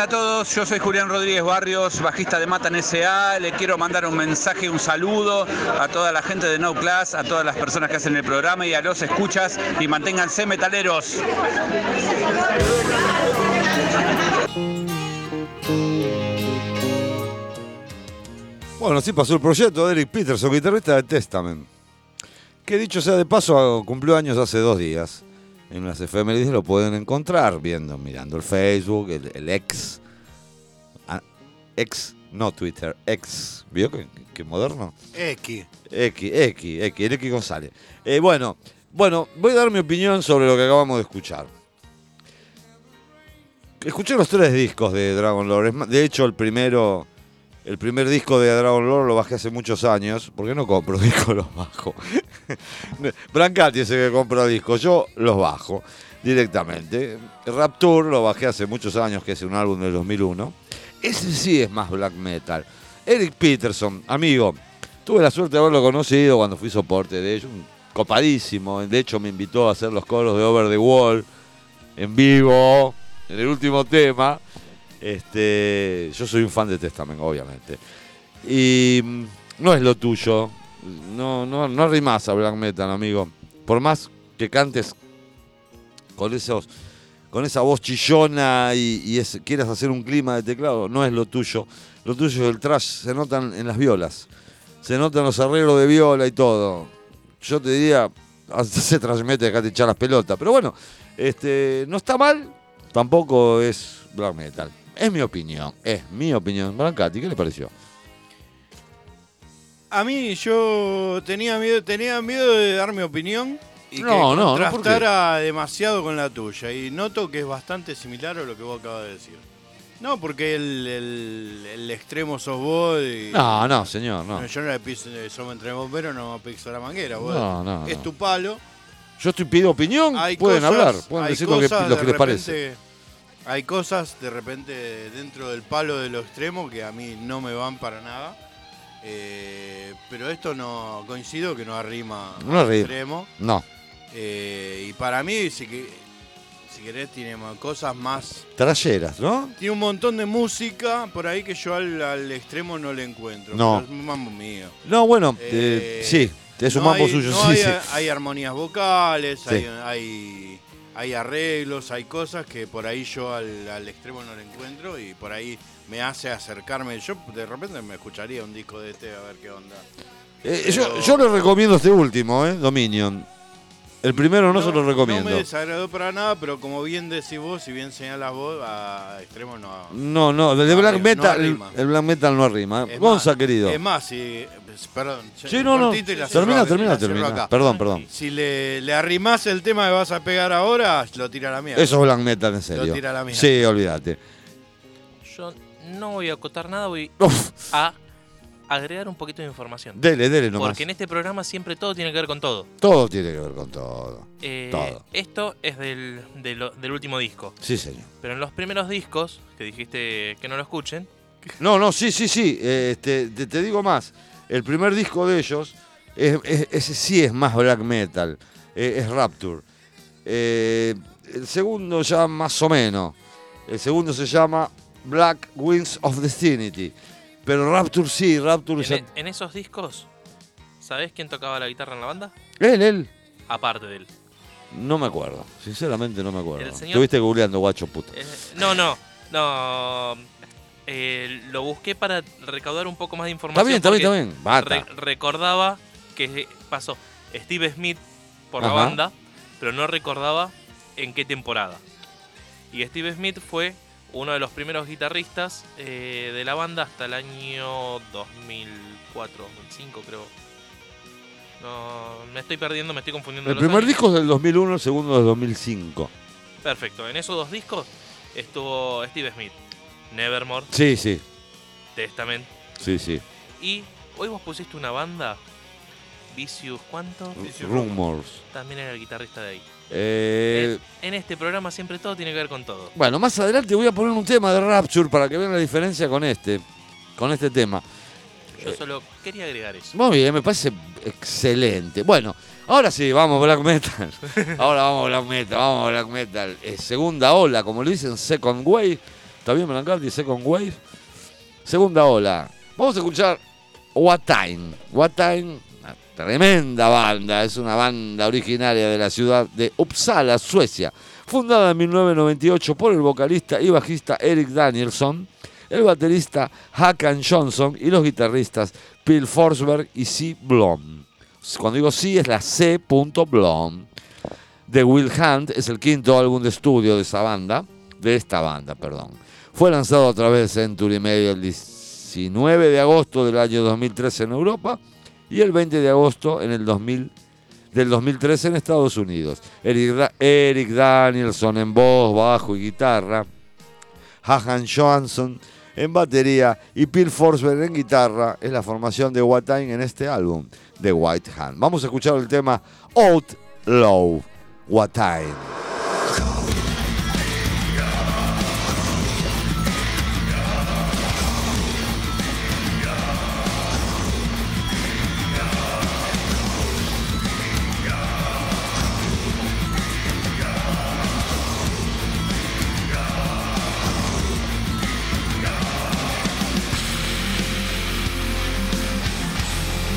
Hola a todos, yo soy Julián Rodríguez Barrios, bajista de Matan S A. Le quiero mandar un mensaje, un saludo a toda la gente de No Class, a todas las personas que hacen el programa y a los escuchas, y manténganse metaleros. Bueno, así pasó el proyecto de Eric Peterson, guitarrista de Testament. Que dicho sea de paso, cumplió años hace dos días. En las efemérides lo pueden encontrar viendo, mirando el Facebook, el, el ex, ah, ex, no Twitter, ex, ¿vio qué, qué moderno? X. X, X, X, el X González. Eh, bueno, bueno, voy a dar mi opinión sobre lo que acabamos de escuchar. Escuché los tres discos de Dragon Lord. De hecho, el primero, el primer disco de Dragon Lord lo bajé hace muchos años. ¿Por qué no compro discos? Los bajo. Brancati es el que compra discos. Yo los bajo directamente. Rapture lo bajé hace muchos años, que es un álbum del dos mil uno. Ese sí es más black metal. Eric Peterson, amigo, tuve la suerte de haberlo conocido cuando fui soporte de ellos. Un copadísimo. De hecho, me invitó a hacer los coros de Over the Wall en vivo, en el último tema. Este, yo soy un fan de Testament, obviamente. Y no es lo tuyo. No, no, no rimas a black metal, amigo. Por más que cantes con esos, con esa voz chillona y, y es, quieras hacer un clima de teclado, no es lo tuyo. Lo tuyo es el thrash, se notan en las violas. Se notan los arreglos de viola y todo. Yo te diría, hasta se transmite acá te echar las pelotas. Pero bueno, este, no está mal, tampoco es black metal. Es mi opinión, es mi opinión. Brancati, ¿qué le pareció? A mí yo tenía miedo, tenía miedo de dar mi opinión y No, que no, no, contrastara demasiado con la tuya. Y noto que es bastante similar a lo que vos acabas de decir. No, porque el, el, el extremo sos vos y... No, no, señor, no. Yo no le piso, somos entre bomberos, no piso la manguera. Vos. No, no, Es no. tu palo. Yo estoy pido opinión, Hay pueden cosas- hablar, pueden hay decir lo que, cosas lo que de les parece. repente- Hay cosas de repente dentro del palo de lo extremo que a mí no me van para nada. Eh, pero esto no coincido que no arrima No al arrima. extremo. No. Eh, y para mí, si, que, si querés, tiene más cosas más. Tralleras, ¿no? Tiene un montón de música por ahí que yo al, al extremo no le encuentro. No. Pero es un mambo mío. No, bueno, Eh, eh, sí, es un no mambo hay- suyo, no sí, hay, sí. hay armonías vocales, Sí. hay, hay, hay arreglos, hay cosas que por ahí yo al, al extremo no le encuentro y por ahí me hace acercarme. Yo de repente me escucharía un disco de este a ver qué onda. Eh, Pero- yo, yo les recomiendo este último, ¿eh? Dominion. El primero no, se lo recomiendo. No me desagradó para nada, pero como bien decís vos, si bien señalas vos, a extremo no. No, no, el de no black arri- metal, no el, arrima. el black metal no arrima. Es Gonza, más, querido. Es más, si. Perdón. Sí, no, no. cortito y la cierro Termina, acá, termina, la cierro termina. acá. Perdón, perdón. Si le, le arrimás el tema que vas a pegar ahora, lo tira a la mierda. Eso es black metal, en serio. Lo tira a la mierda. Sí, olvídate. Yo no voy a acotar nada, voy a agregar un poquito de información. Dele, dele nomás. Porque en este programa siempre todo tiene que ver con todo. Todo tiene que ver con todo. Eh, Todo. Esto es del, del, del último disco. Sí, señor. Pero en los primeros discos, que dijiste que no lo escuchen, No, no, sí, sí, sí. eh, Este, te, te digo más. El primer disco de ellos, es, es- ese sí es más black metal. eh, es Rapture. Eh, el segundo ya más o menos. El segundo se llama Black Wings of Destiny. Pero Rapture sí, Rapture ya... en, en esos discos, ¿sabés quién tocaba la guitarra en la banda? Él, él. Aparte de él. No me acuerdo. Sinceramente no me acuerdo. El señor- Estuviste googleando, guacho puto. Eh, no, no, no. Eh, lo busqué para recaudar un poco más de información. Está bien, está bien, porque está bien. Bata. re- recordaba que pasó Steve Smith por la Ajá. banda, pero no recordaba en qué temporada. Y Steve Smith fue uno de los primeros guitarristas eh, de la banda hasta el año dos mil cuatro, dos mil cinco creo. No, me estoy perdiendo, me estoy confundiendo. El los primer años. disco es del dos mil uno, el segundo del dos mil cinco. Perfecto, en esos dos discos estuvo Steve Smith, Nevermore, Sí, sí. Testament. Sí, sí. Y hoy vos pusiste una banda, Vicious, ¿cuánto? Vicious Rumors. También era el guitarrista de ahí. Eh, En, en este programa siempre todo tiene que ver con todo. Bueno, más adelante voy a poner un tema de Rapture para que vean la diferencia con este, con este tema. Yo solo quería agregar eso. Muy bien, me parece excelente. Bueno, ahora sí, vamos black metal. Ahora vamos black metal, vamos black metal. Eh, segunda ola, como lo dicen, second wave. ¿Está bien, Melancardi? Second Wave. Segunda ola. Vamos a escuchar What Time. What Time, una tremenda banda. Es una banda originaria de la ciudad de Uppsala, Suecia. Fundada en mil novecientos noventa y ocho por el vocalista y bajista Erik Danielsson, el baterista Håkan Johnson y los guitarristas Phil Forsberg y C. Blom. Cuando digo C es la C. Blom. The Will Hunt es el quinto álbum de estudio de esa banda, de esta banda, perdón. Fue lanzado a través de Century Media el diecinueve de agosto del año dos mil trece en Europa y el veinte de agosto en el dos mil, del dos mil trece en Estados Unidos. Erik, Erik Danielsson en voz, bajo y guitarra, Håkan Johansson en batería y Phil Forsberg en guitarra es la formación de What Time en este álbum, The White Hand. Vamos a escuchar el tema Outlaw, What Time.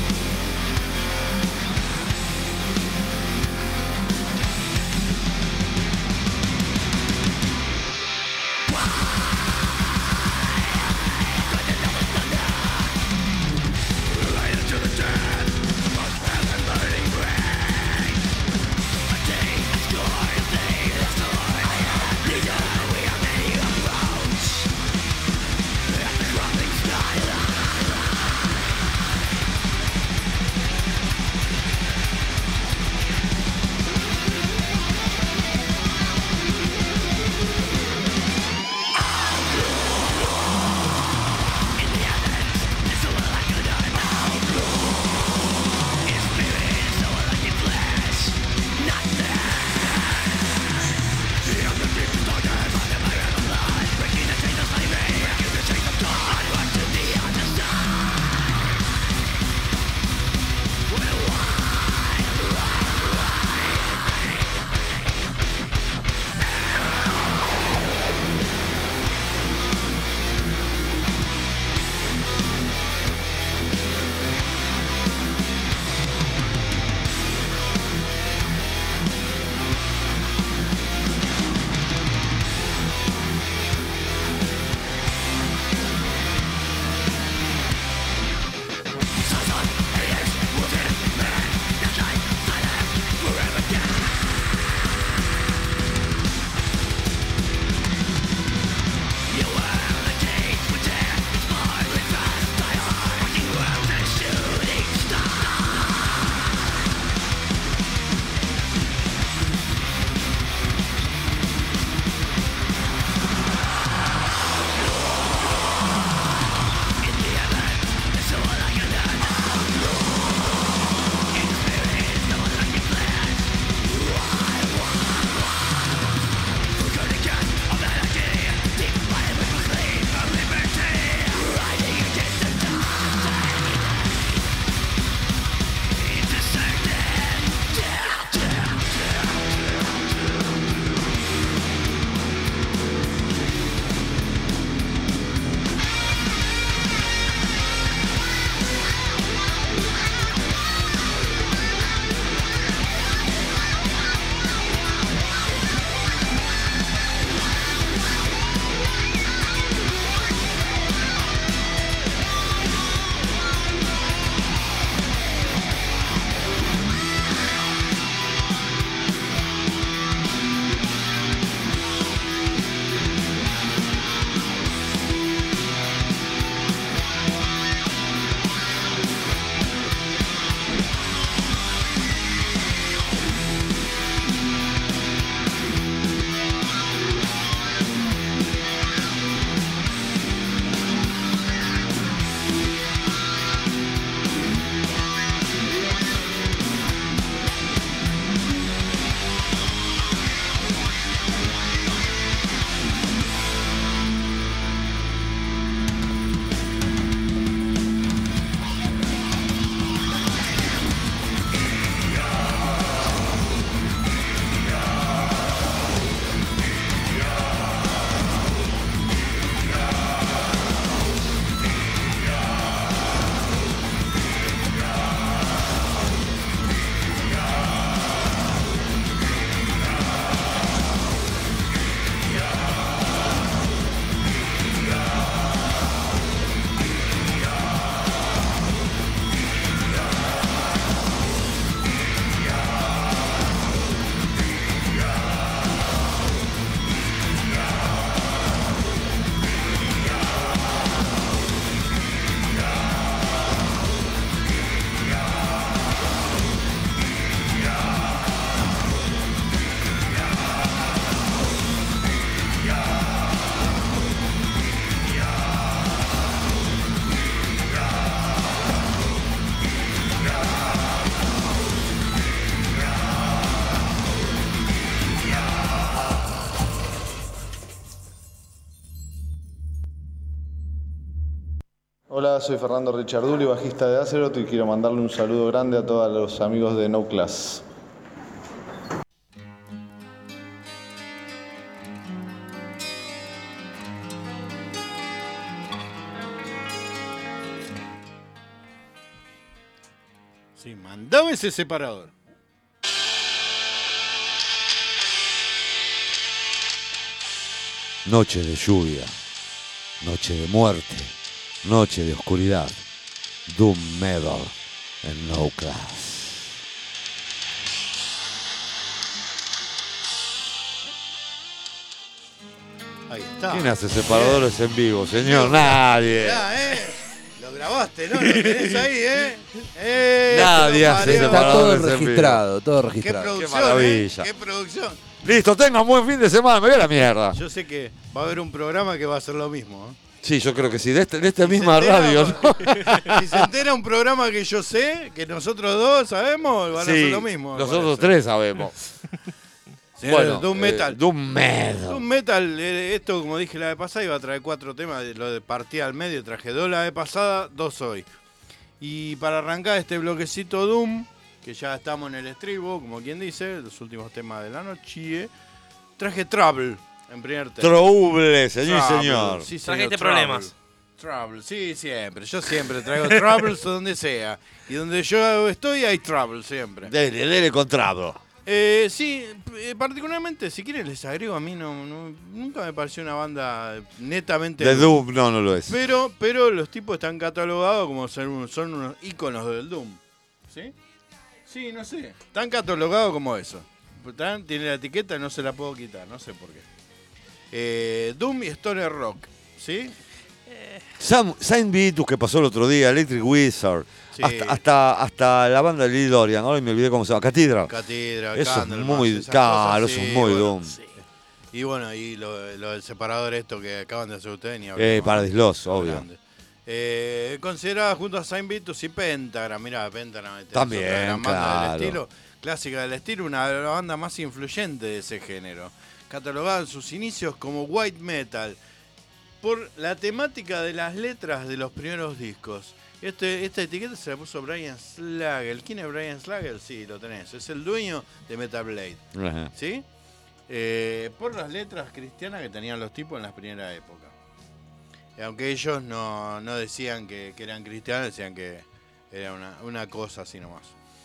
Thank Hola, soy Fernando Richarduli, bajista de Azeroth, y quiero mandarle un saludo grande a todos los amigos de No Class. Sí, mandame ese separador. Noche de lluvia, noche de muerte, noche de oscuridad. Doom Metal en No Class. Ahí está. ¿Quién hace separadores en vivo, señor? Nadie. Ya, eh. Lo grabaste, ¿no? Lo tenés ahí, ¿eh? eh Nadie hace Está separadores todo en vivo. registrado, todo Qué registrado. producción, Qué maravilla. ¿eh? Qué producción. Listo, tengan buen fin de semana, me voy a la mierda. Yo sé que va a haber un programa que va a hacer lo mismo, ¿eh? Sí, yo creo que sí, de, este, de esta Si misma se entera, radio, ¿no? Si se entera un programa que yo sé, que nosotros dos sabemos, van a hacer Sí, lo mismo. me nosotros parece. tres sabemos. Señores, Bueno, Doom eh, Metal. Doom Metal. Doom Metal, eh, esto como dije la vez pasada, iba a traer cuatro temas, de- lo de partida al medio, traje dos la vez pasada, dos hoy. Y para arrancar este bloquecito Doom, que ya estamos en el estribo, como quien dice, los últimos temas de la noche, traje Trouble en primer tema. Trouble, señor y Trouble, señor. sí, señor, Trajiste Trouble. problemas. Trouble, sí, siempre. Yo siempre traigo troubles donde sea. Y donde yo estoy hay trouble siempre. Dele, dele con Trouble. Eh, sí, eh, particularmente, si quieren les agrego, a mí no, no- nunca me pareció una banda netamente De Doom, no, no lo es. Pero, pero los tipos están catalogados como ser un- son unos íconos del Doom. ¿Sí? Sí, no sé. Están catalogados como eso. Están- tiene la etiqueta y no se la puedo quitar, no sé por qué. Eh, Doom y Stoner Rock, ¿sí? Sam, Saint Vitus, que pasó el otro día, Electric Wizard, Sí. hasta, hasta, hasta la banda de Lee Dorian, ahora me olvidé cómo se llama, Cathedral. Cathedral, Eso es Candlemas, muy esas caro, cosas, eso es sí, muy bueno, Doom. Y bueno, y lo, lo del separador esto que acaban de hacer ustedes ni Eh, hablamos. Paradise Lost, obvio. Grande. Eh, considerada junto a Saint Vitus y Pentagram, mirá, Pentagram es También, otra gran banda claro. del estilo, clásica del estilo, una de las bandas más influyentes de ese género, catalogada en sus inicios como white metal por la temática de las letras de los primeros discos. Este, esta etiqueta se la puso Brian Slagel. ¿Quién es Brian Slagel? Sí, lo tenés. Es el dueño de Metal Blade. Ajá. ¿Sí? Eh, por las letras cristianas que tenían los tipos en la primera época. Y aunque ellos no, no decían que, que eran cristianos, decían que era una, una cosa así nomás.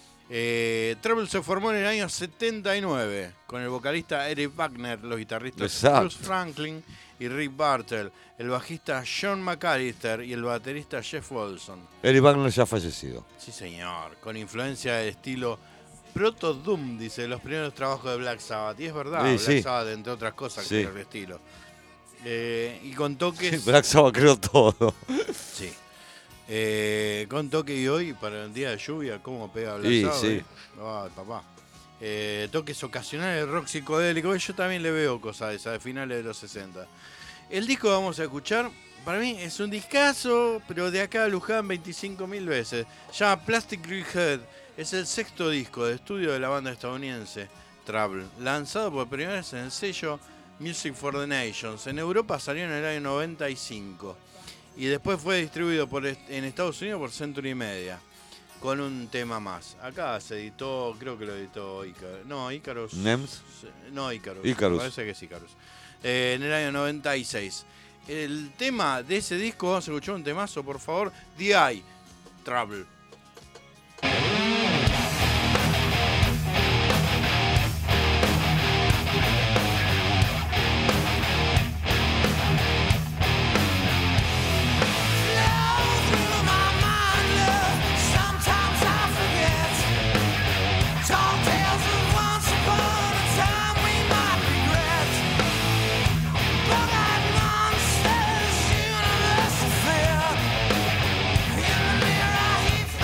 Eh, Trouble se formó en el año setenta y nueve con el vocalista Eric Wagner, los guitarristas Exacto. Bruce Franklin y Rick Bartel, el bajista John McAllister y el baterista Jeff Wilson. Eric Wagner ya ha fallecido. Sí, señor, con influencia del estilo Proto Doom, dice, los primeros trabajos de Black Sabbath. Y es verdad, Sí, Black sí. Sabbath, entre otras cosas, Sí. que era el estilo. Eh, y con toques. Black Sabbath creo todo. Sí. Eh, con toque y hoy, para el día de lluvia, ¿cómo pega Black Sí, Sabbath? sí. eh? Ay, papá. Eh, toques ocasionales de rock psicodélico. Yo también le veo cosas de esas, de finales de los sesenta. El disco que vamos a escuchar, para mí es un discazo, pero de acá a Luján veinticinco mil veces. Se llama Plastic Head. Es el sexto disco de estudio de la banda estadounidense Trouble, lanzado por primera vez en el sello Music for the Nations. En Europa salió en el año noventa y cinco. Y después fue distribuido por, est- en Estados Unidos por Century Media, con un tema más. Acá se editó, creo que lo editó Icarus. No, Icarus. ¿Nems? No, Icarus. Icarus. Me parece que es Icarus. Eh, en el año noventa y seis. El tema de ese disco, vamos a escuchar un temazo, por favor. D I, Trouble. Monsters, universe of fear. In the mirror, he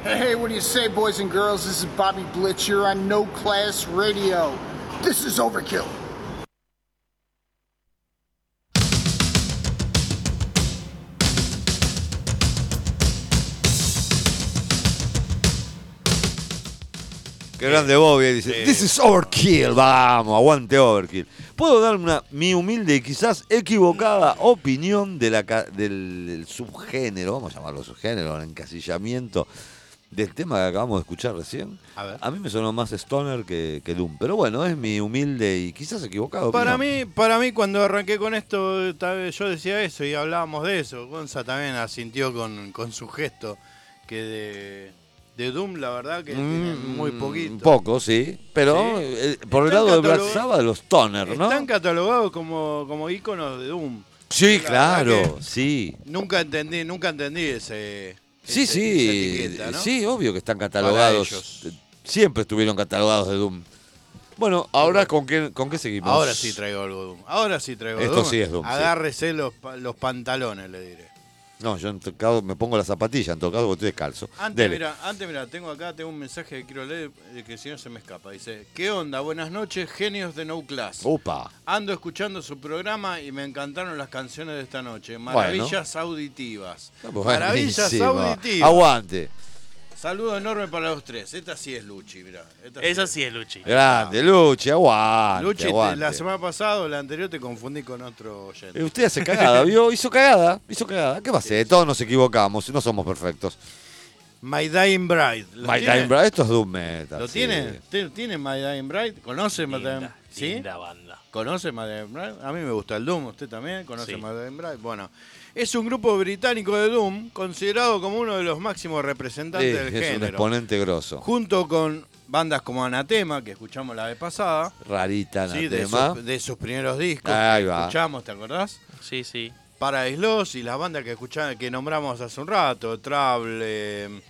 Hey, what do you say, boys and girls? This is Bobby Blitzer on No Class Radio. This is Overkill. Qué grande Bobby, dice, Sí. this is Overkill, vamos, aguante Overkill. Puedo dar una, mi humilde y quizás equivocada opinión de la, ca- del, del subgénero, vamos a llamarlo subgénero, el encasillamiento del tema que acabamos de escuchar recién. A ver. A mí me sonó más Stoner que, que Doom, pero bueno, es mi humilde y quizás equivocado Para opinión. mí, para mí cuando arranqué con esto, tal vez yo decía eso y hablábamos de eso. Gonza también asintió con, con su gesto, que de, de Doom la verdad que tiene muy poquito. Un poco, sí, pero Sí. eh, por el Están lado de Black catalog- Sabbath, los Stoner, ¿no? Están catalogados como, como íconos de Doom. Sí, La claro, verdad que sí. Nunca entendí, nunca entendí ese. Sí, ese- sí, esa etiqueta, ¿no? sí, obvio que están Para catalogados. ellos. Siempre estuvieron catalogados de Doom. Bueno, ahora con qué, con qué seguimos. Ahora sí traigo algo Doom. Ahora sí traigo Esto Doom. sí es Doom, sí. Agárrese los, pa- los pantalones, le diré. No, yo en todo caso me pongo la zapatilla, en todo caso porque estoy descalzo. Antes, Dele. mira, antes, mira, tengo acá, tengo un mensaje que quiero leer, eh, que si no se me escapa. Dice, ¿qué onda? Buenas noches, genios de No Class. Upa. Ando escuchando su programa y me encantaron las canciones de esta noche. Maravillas auditivas. Maravillas Buenísimo. auditivas. Aguante. Saludo enorme para los tres. Esta sí es Luchi, mira. Esta Eso sí es Luchi. Grande, Luchi, aguante. Luchi, te- aguante. la semana pasada o la anterior te confundí con otro oyente. Eh, Usted hace cagada, ¿vio? Hizo cagada, hizo cagada. ¿Qué va a hacer? Todos nos equivocamos, no somos perfectos. My Dying Bride. ¿Lo My tiene? Dying Bride, esto es Doom Metal. ¿Lo sí. tiene? ¿Tiene- ¿Tiene My Dying Bride? ¿Conoce My Dying Linda, ¿Sí? linda banda. ¿Conoce My Dying Bride? A mí me gusta el Doom, ¿usted también? ¿Conoce Sí. My Dying Bride? Bueno, es un grupo británico de Doom considerado como uno de los máximos representantes Sí, del es un género. exponente grosso. Junto con bandas como Anatema, que escuchamos la vez pasada. Rarita, Sí, de Anatema. sus, de sus primeros discos. Ahí que va. escuchamos, ¿te acordás? Sí, sí. Paradise Lost y las bandas que escuchamos, que nombramos hace un rato, Trouble, eh,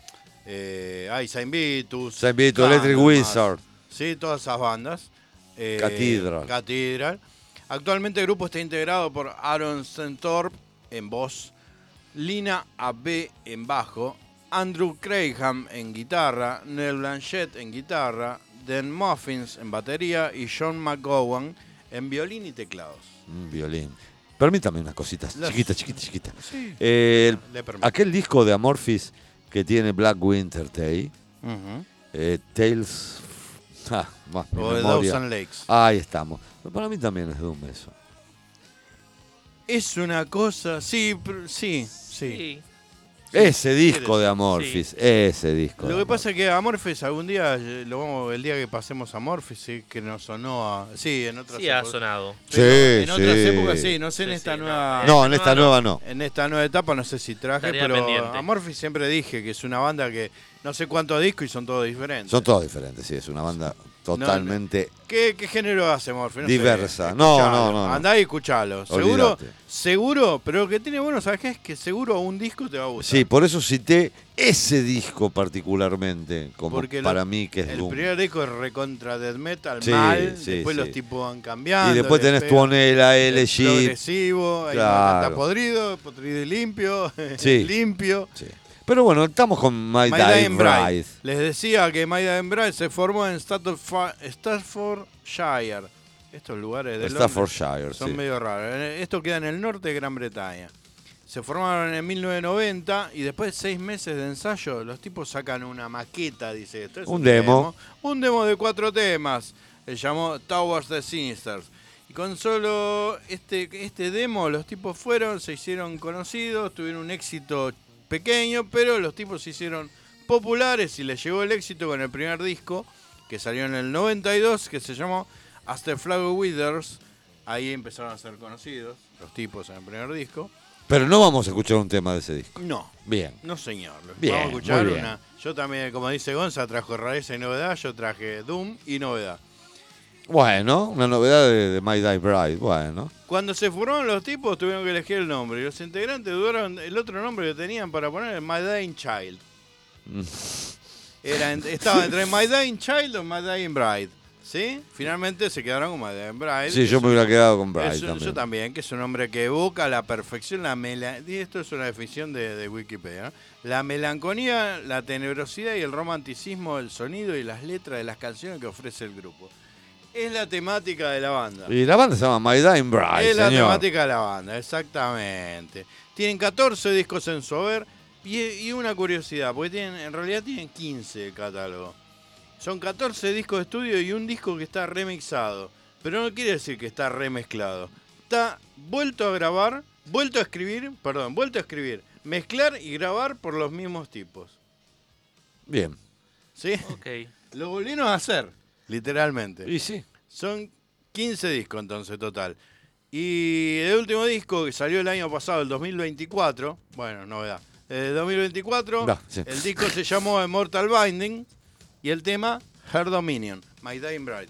eh, Ice Invitus, Saint Vitus, Electric Candlemas. Wizard. Sí, todas esas bandas. Eh, Cathedral. Cathedral. Actualmente el grupo está integrado por Aaron Stentorp en voz, Lina A B en bajo, Andrew Craigham en guitarra, Neil Blanchett en guitarra, Dan Muffins en batería y John McGowan en violín y teclados. Un violín. Permítame unas cositas, Las- chiquita, chiquita, chiquita. Sí. Eh, el- Le permito. aquel disco de Amorphis que tiene Black Winter Day, Ujú. eh, Tales... Ah, más mi O de memoria. Dawson Lakes. Ahí estamos. Pero para mí también es Doom eso. Es una cosa, sí, pr- sí, sí. Ese disco ¿Quieres? de Amorphis, ese disco. Lo de que pasa es que Amorphis algún día, eh, lo vamos, el día que pasemos Amorphis, sí, que nos sonó a... Sí, en otras Sí, ha épocas. sonado. Pero Sí, en otras sí. épocas sí, no sé en Sí, esta sí, nueva... No, en esta nueva no. En esta nueva etapa no sé si traje, Estaría pero pendiente. Amorphis siempre dije que es una banda que no sé cuántos discos y son todos diferentes. Son todos diferentes, sí, es una banda totalmente... ¿Qué, qué género hace Amorphis? No sé, Diversa. No, escuchalo. no, no, no. Andá y escuchalo. Seguro, Olvídate. seguro, pero lo que tiene bueno, ¿sabes qué? Es que seguro un disco te va a gustar. Sí, por eso cité ese disco particularmente, como Porque para lo- mí que es el Doom. primer disco es recontra death metal, Sí, mal, sí, después sí. los tipos van cambiando. Y después le tenés pegan, Tuonela, L es G. progresivo, hay Claro. una está podrido, podrido y limpio, Sí. limpio. Sí. Pero bueno, estamos con My, My Dying Dying Bride. Bride. Les decía que My Dying Bride se formó en Stafford- Staffordshire. Estos lugares de Londres Staffordshire, son sí. medio raros. Esto queda en el norte de Gran Bretaña. Se formaron en mil novecientos noventa y después de seis meses de ensayo, los tipos sacan una maqueta, dice esto. Es Un demo. Un demo de cuatro temas. Se llamó Towards the Sinisters. Y con solo este, este demo, los tipos fueron, se hicieron conocidos, tuvieron un éxito pequeño, pero los tipos se hicieron populares y les llegó el éxito con el primer disco, que salió en el noventa y dos, que se llamó As the Flower Withers. Ahí empezaron a ser conocidos los tipos en el primer disco. Pero no vamos a escuchar un tema de ese disco. No. Bien. No, señor. Bien, Vamos a escuchar muy bien. una. Yo también, como dice Gonza, trajo rareza y novedad. Yo traje Doom y novedad. Bueno, una novedad de, de My Dying Bride. Bueno. Cuando se formaron los tipos, tuvieron que elegir el nombre. Y los integrantes dudaron el otro nombre que tenían para poner, My Dying Child. Mm. Era, en- estaba entre My Dying Child o My Dying Bride. ¿Sí? Finalmente se quedaron con Madeleine Bride. Sí, yo me hubiera quedado con Bride Es un- también. Yo también, que es un hombre que evoca a la perfección la mela y esto es una definición de, de Wikipedia, ¿no? La melancolía, la tenebrosidad y el romanticismo del sonido y las letras de las canciones que ofrece el grupo. Es la temática de la banda. Y la banda se llama My Dying Bride, Es la señor. temática de la banda, exactamente. Tienen catorce discos en su haber y, y una curiosidad, porque tienen, en realidad tienen quince el catálogo. Son catorce discos de estudio y un disco que está remixado. Pero no quiere decir que está remezclado. Está vuelto a grabar, vuelto a escribir, perdón, vuelto a escribir, mezclar y grabar por los mismos tipos. Bien. ¿Sí? Ok. Lo volvieron a hacer, literalmente. Y sí. Son quince discos entonces total. Y el último disco que salió el año pasado, el dos mil veinticuatro, bueno, novedad. El dos mil veinticuatro, Da, sí. el disco se llamó Immortal Binding y el tema Her Dominion, My Dying Bride.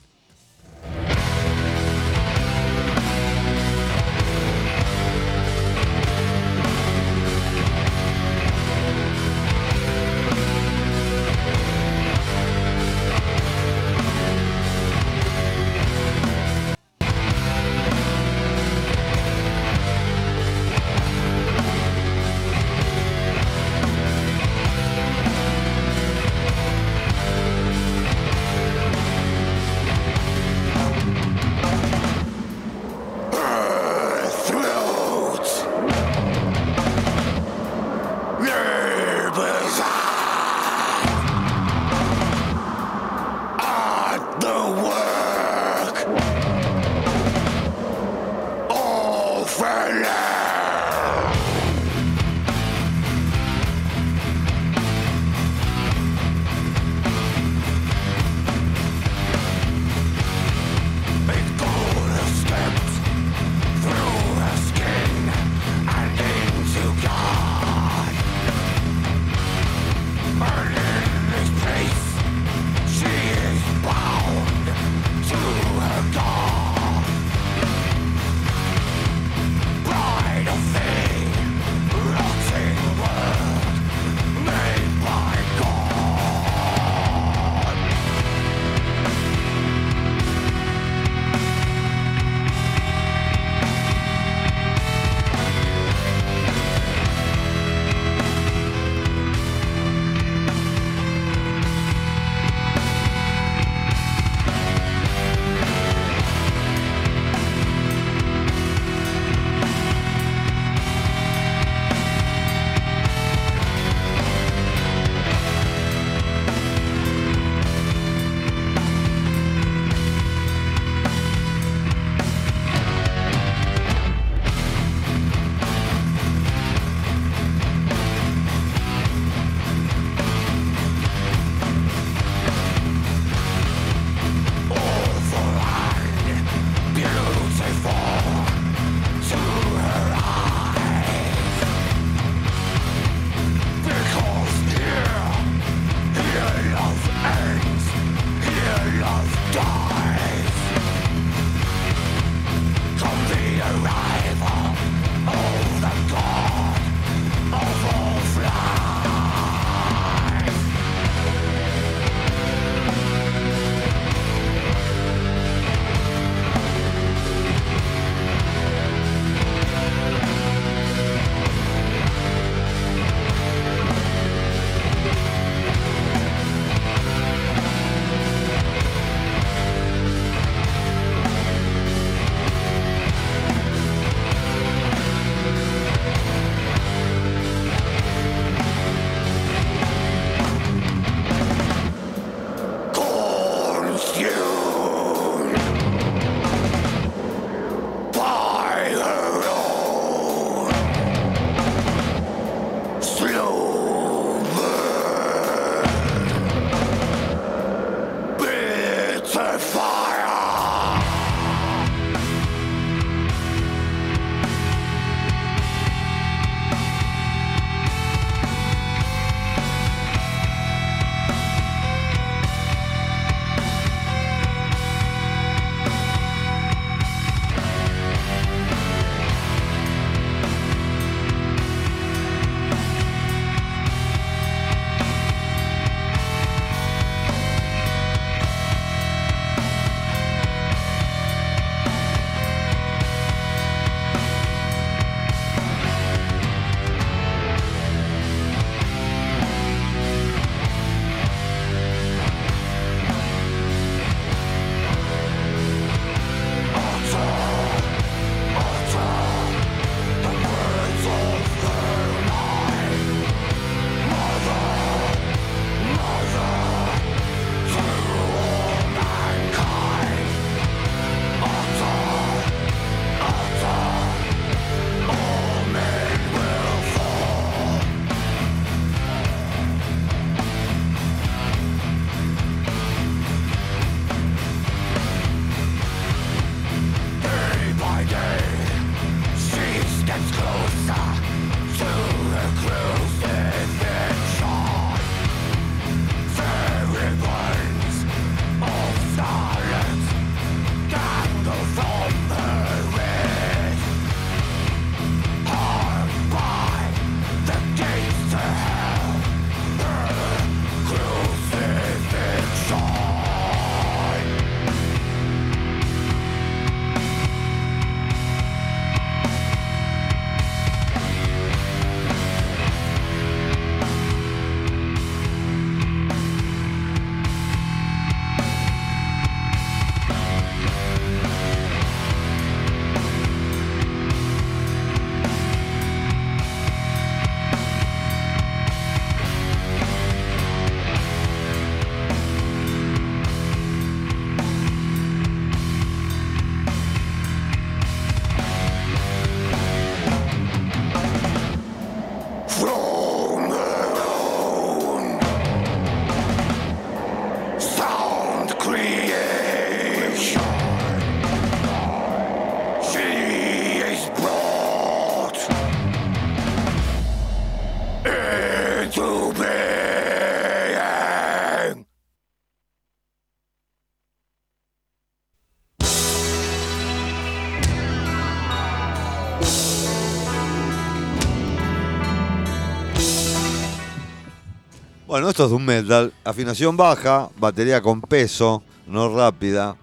Bueno, esto es Doom Metal. Afinación baja, batería con peso, no rápida.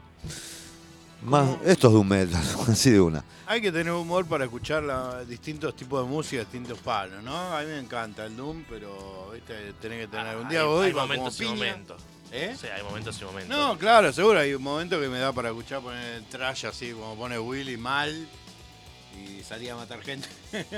Más, esto es Doom Metal, así de una. Hay que tener humor para escuchar la, distintos tipos de música, distintos palos, ¿no? A mí me encanta el Doom, pero ¿viste? Tenés que tener un día hay, hoy hay como momentos y piña. momentos. ¿Eh? Sí, hay momentos y momentos. No, claro, seguro hay un momento que me da para escuchar poner el trash así, como pone Willy mal y salía a matar gente.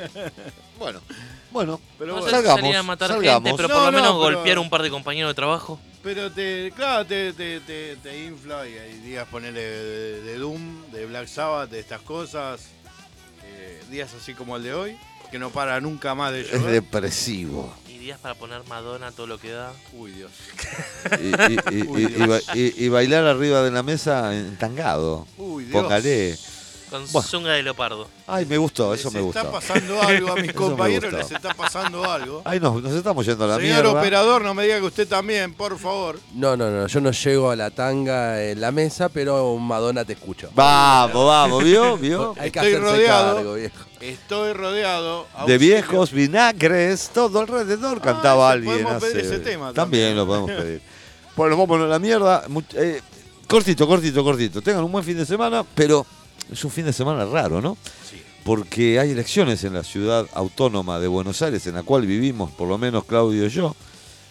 Bueno, bueno, pero no bueno. sé si salgamos, salir a matar salgamos. gente, pero No, por lo no, menos pero- golpear un par de compañeros de trabajo. Pero te, claro, te, te, te, te infla y hay días ponerle de, de Doom, de Black Sabbath, de estas cosas. Eh, días así como el de hoy, que no para nunca más de Es llover. depresivo. Y días para poner Madonna todo lo que da. Uy, Dios. Y, y- y- Uy, y- Dios. y ba- y- y bailar arriba de la mesa entangado. Uy, Dios. Póngale. Con Bueno. zunga de leopardo. Ay, me gustó, eso Les me gustó. está pasando algo a mis Eso me compañeros, gustó. les está pasando algo. Ay, no, nos estamos yendo a la Señor mierda. operador, no me diga que usted también, por favor. No, no, no, yo no llego a la tanga en la mesa, pero Madonna te escucho. Vamos, vamos, ¿vio? ¿Vio? Hay que Estoy hacerse rodeado. cargo, viejo. Estoy rodeado. De auxilio. viejos vinagres, todo alrededor cantaba ese, alguien. podemos pedir hace- ese tema también lo podemos pedir. Bueno, vamos a la mierda. Much- eh, cortito, cortito, cortito. Tengan un buen fin de semana, pero es un fin de semana raro, ¿no? Sí. Porque hay elecciones en la ciudad autónoma de Buenos Aires, en la cual vivimos, por lo menos Claudio y yo.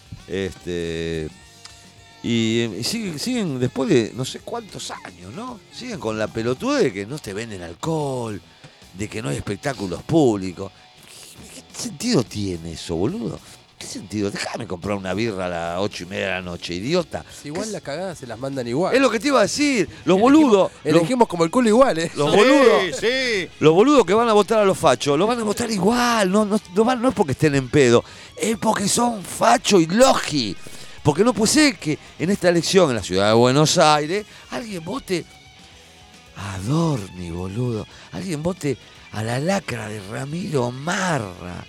Este. Y, y siguen, siguen después de no sé cuántos años, ¿no? Siguen con la pelotude de que no te venden alcohol, de que no hay espectáculos públicos. ¿Qué, qué sentido tiene eso, boludo? ¿Qué sentido? Déjame comprar una birra a las ocho y media de la noche, idiota. Igual las cagadas se las mandan igual. Es lo que te iba a decir. Los boludos. los- Elegimos como el culo igual, ¿eh? Los Sí, boludos. sí. Los boludos que van a votar a los fachos, los van a votar igual. No, no, no, van- no es porque estén en pedo. Es porque son fachos y logi. Porque no puede ser que en esta elección en la ciudad de Buenos Aires alguien vote a Adorni, boludo. Alguien vote a la lacra de Ramiro Marra.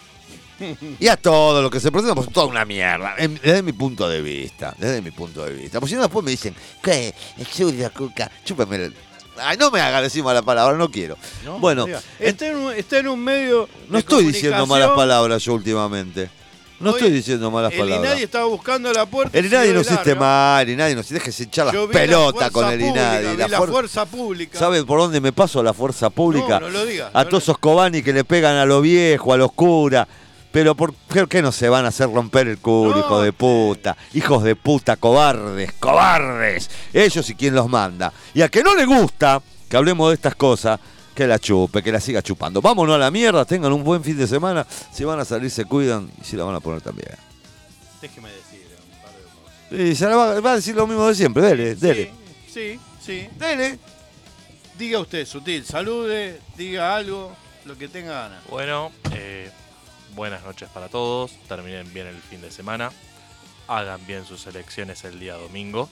Y a todo lo que se presenta, pues toda una mierda. En- Desde mi punto de vista. Desde mi punto de vista. Pues si no, después me dicen, ¿qué? Es suya, cuca. Chúpame el. Ay, no me haga encima la palabra, no quiero. No, bueno, diga, está, en un, está en un medio. no de estoy diciendo malas comunicación. palabras yo últimamente. No Hoy estoy diciendo malas El palabras. Inadi estaba buscando la puerta. El y Inadi siguió no de existe largo. más, el Inadi no se deje hinchar las Yo vi la pelotas fuerza con el pública, Inadi. vi la fuer- fuerza pública. ¿Sabe por dónde me paso la fuerza pública? No, no lo diga, A no todos esos Cobani que le pegan a los viejos, a los curas. Pero ¿por qué, qué no se van a hacer romper el culo, No, hijos de puta? Hijos de puta, cobardes, cobardes. Ellos y quien los manda. Y a que no le gusta que hablemos de estas cosas, que la chupe, que la siga chupando. Vámonos a la mierda, tengan un buen fin de semana. Si van a salir, se cuidan y si la van a poner también. Déjeme decir un par de cosas. Y se la va, va a decir lo mismo de siempre, dele, dele. Sí, sí. Dele. Diga usted, Sutil, salude, diga algo, lo que tenga ganas. Bueno, eh, buenas noches para todos. Terminen bien el fin de semana. Hagan bien sus elecciones el día domingo.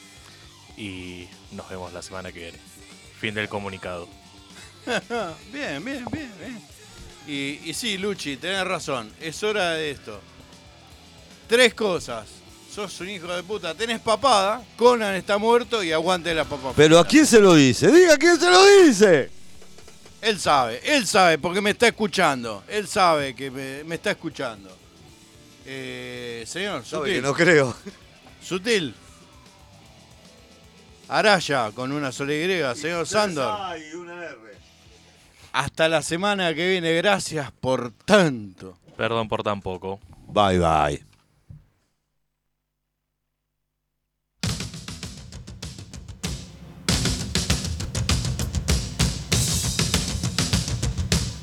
Y nos vemos la semana que viene. Fin del comunicado. bien, bien, bien, bien. Y, y sí, Luchi, tenés razón. Es hora de esto. Tres cosas. Sos un hijo de puta. Tenés papada. Conan está muerto y aguante la papa. Pero ¿a frita. quién se lo dice? Diga quién se lo dice. Él sabe, él sabe porque me está escuchando. Él sabe que me, me está escuchando. Eh, señor, Sabe Sutil. que no creo. Sutil. Araya con una sola Y, señor Sandor. Hasta la semana que viene, gracias por tanto. Perdón por tan poco. Bye bye.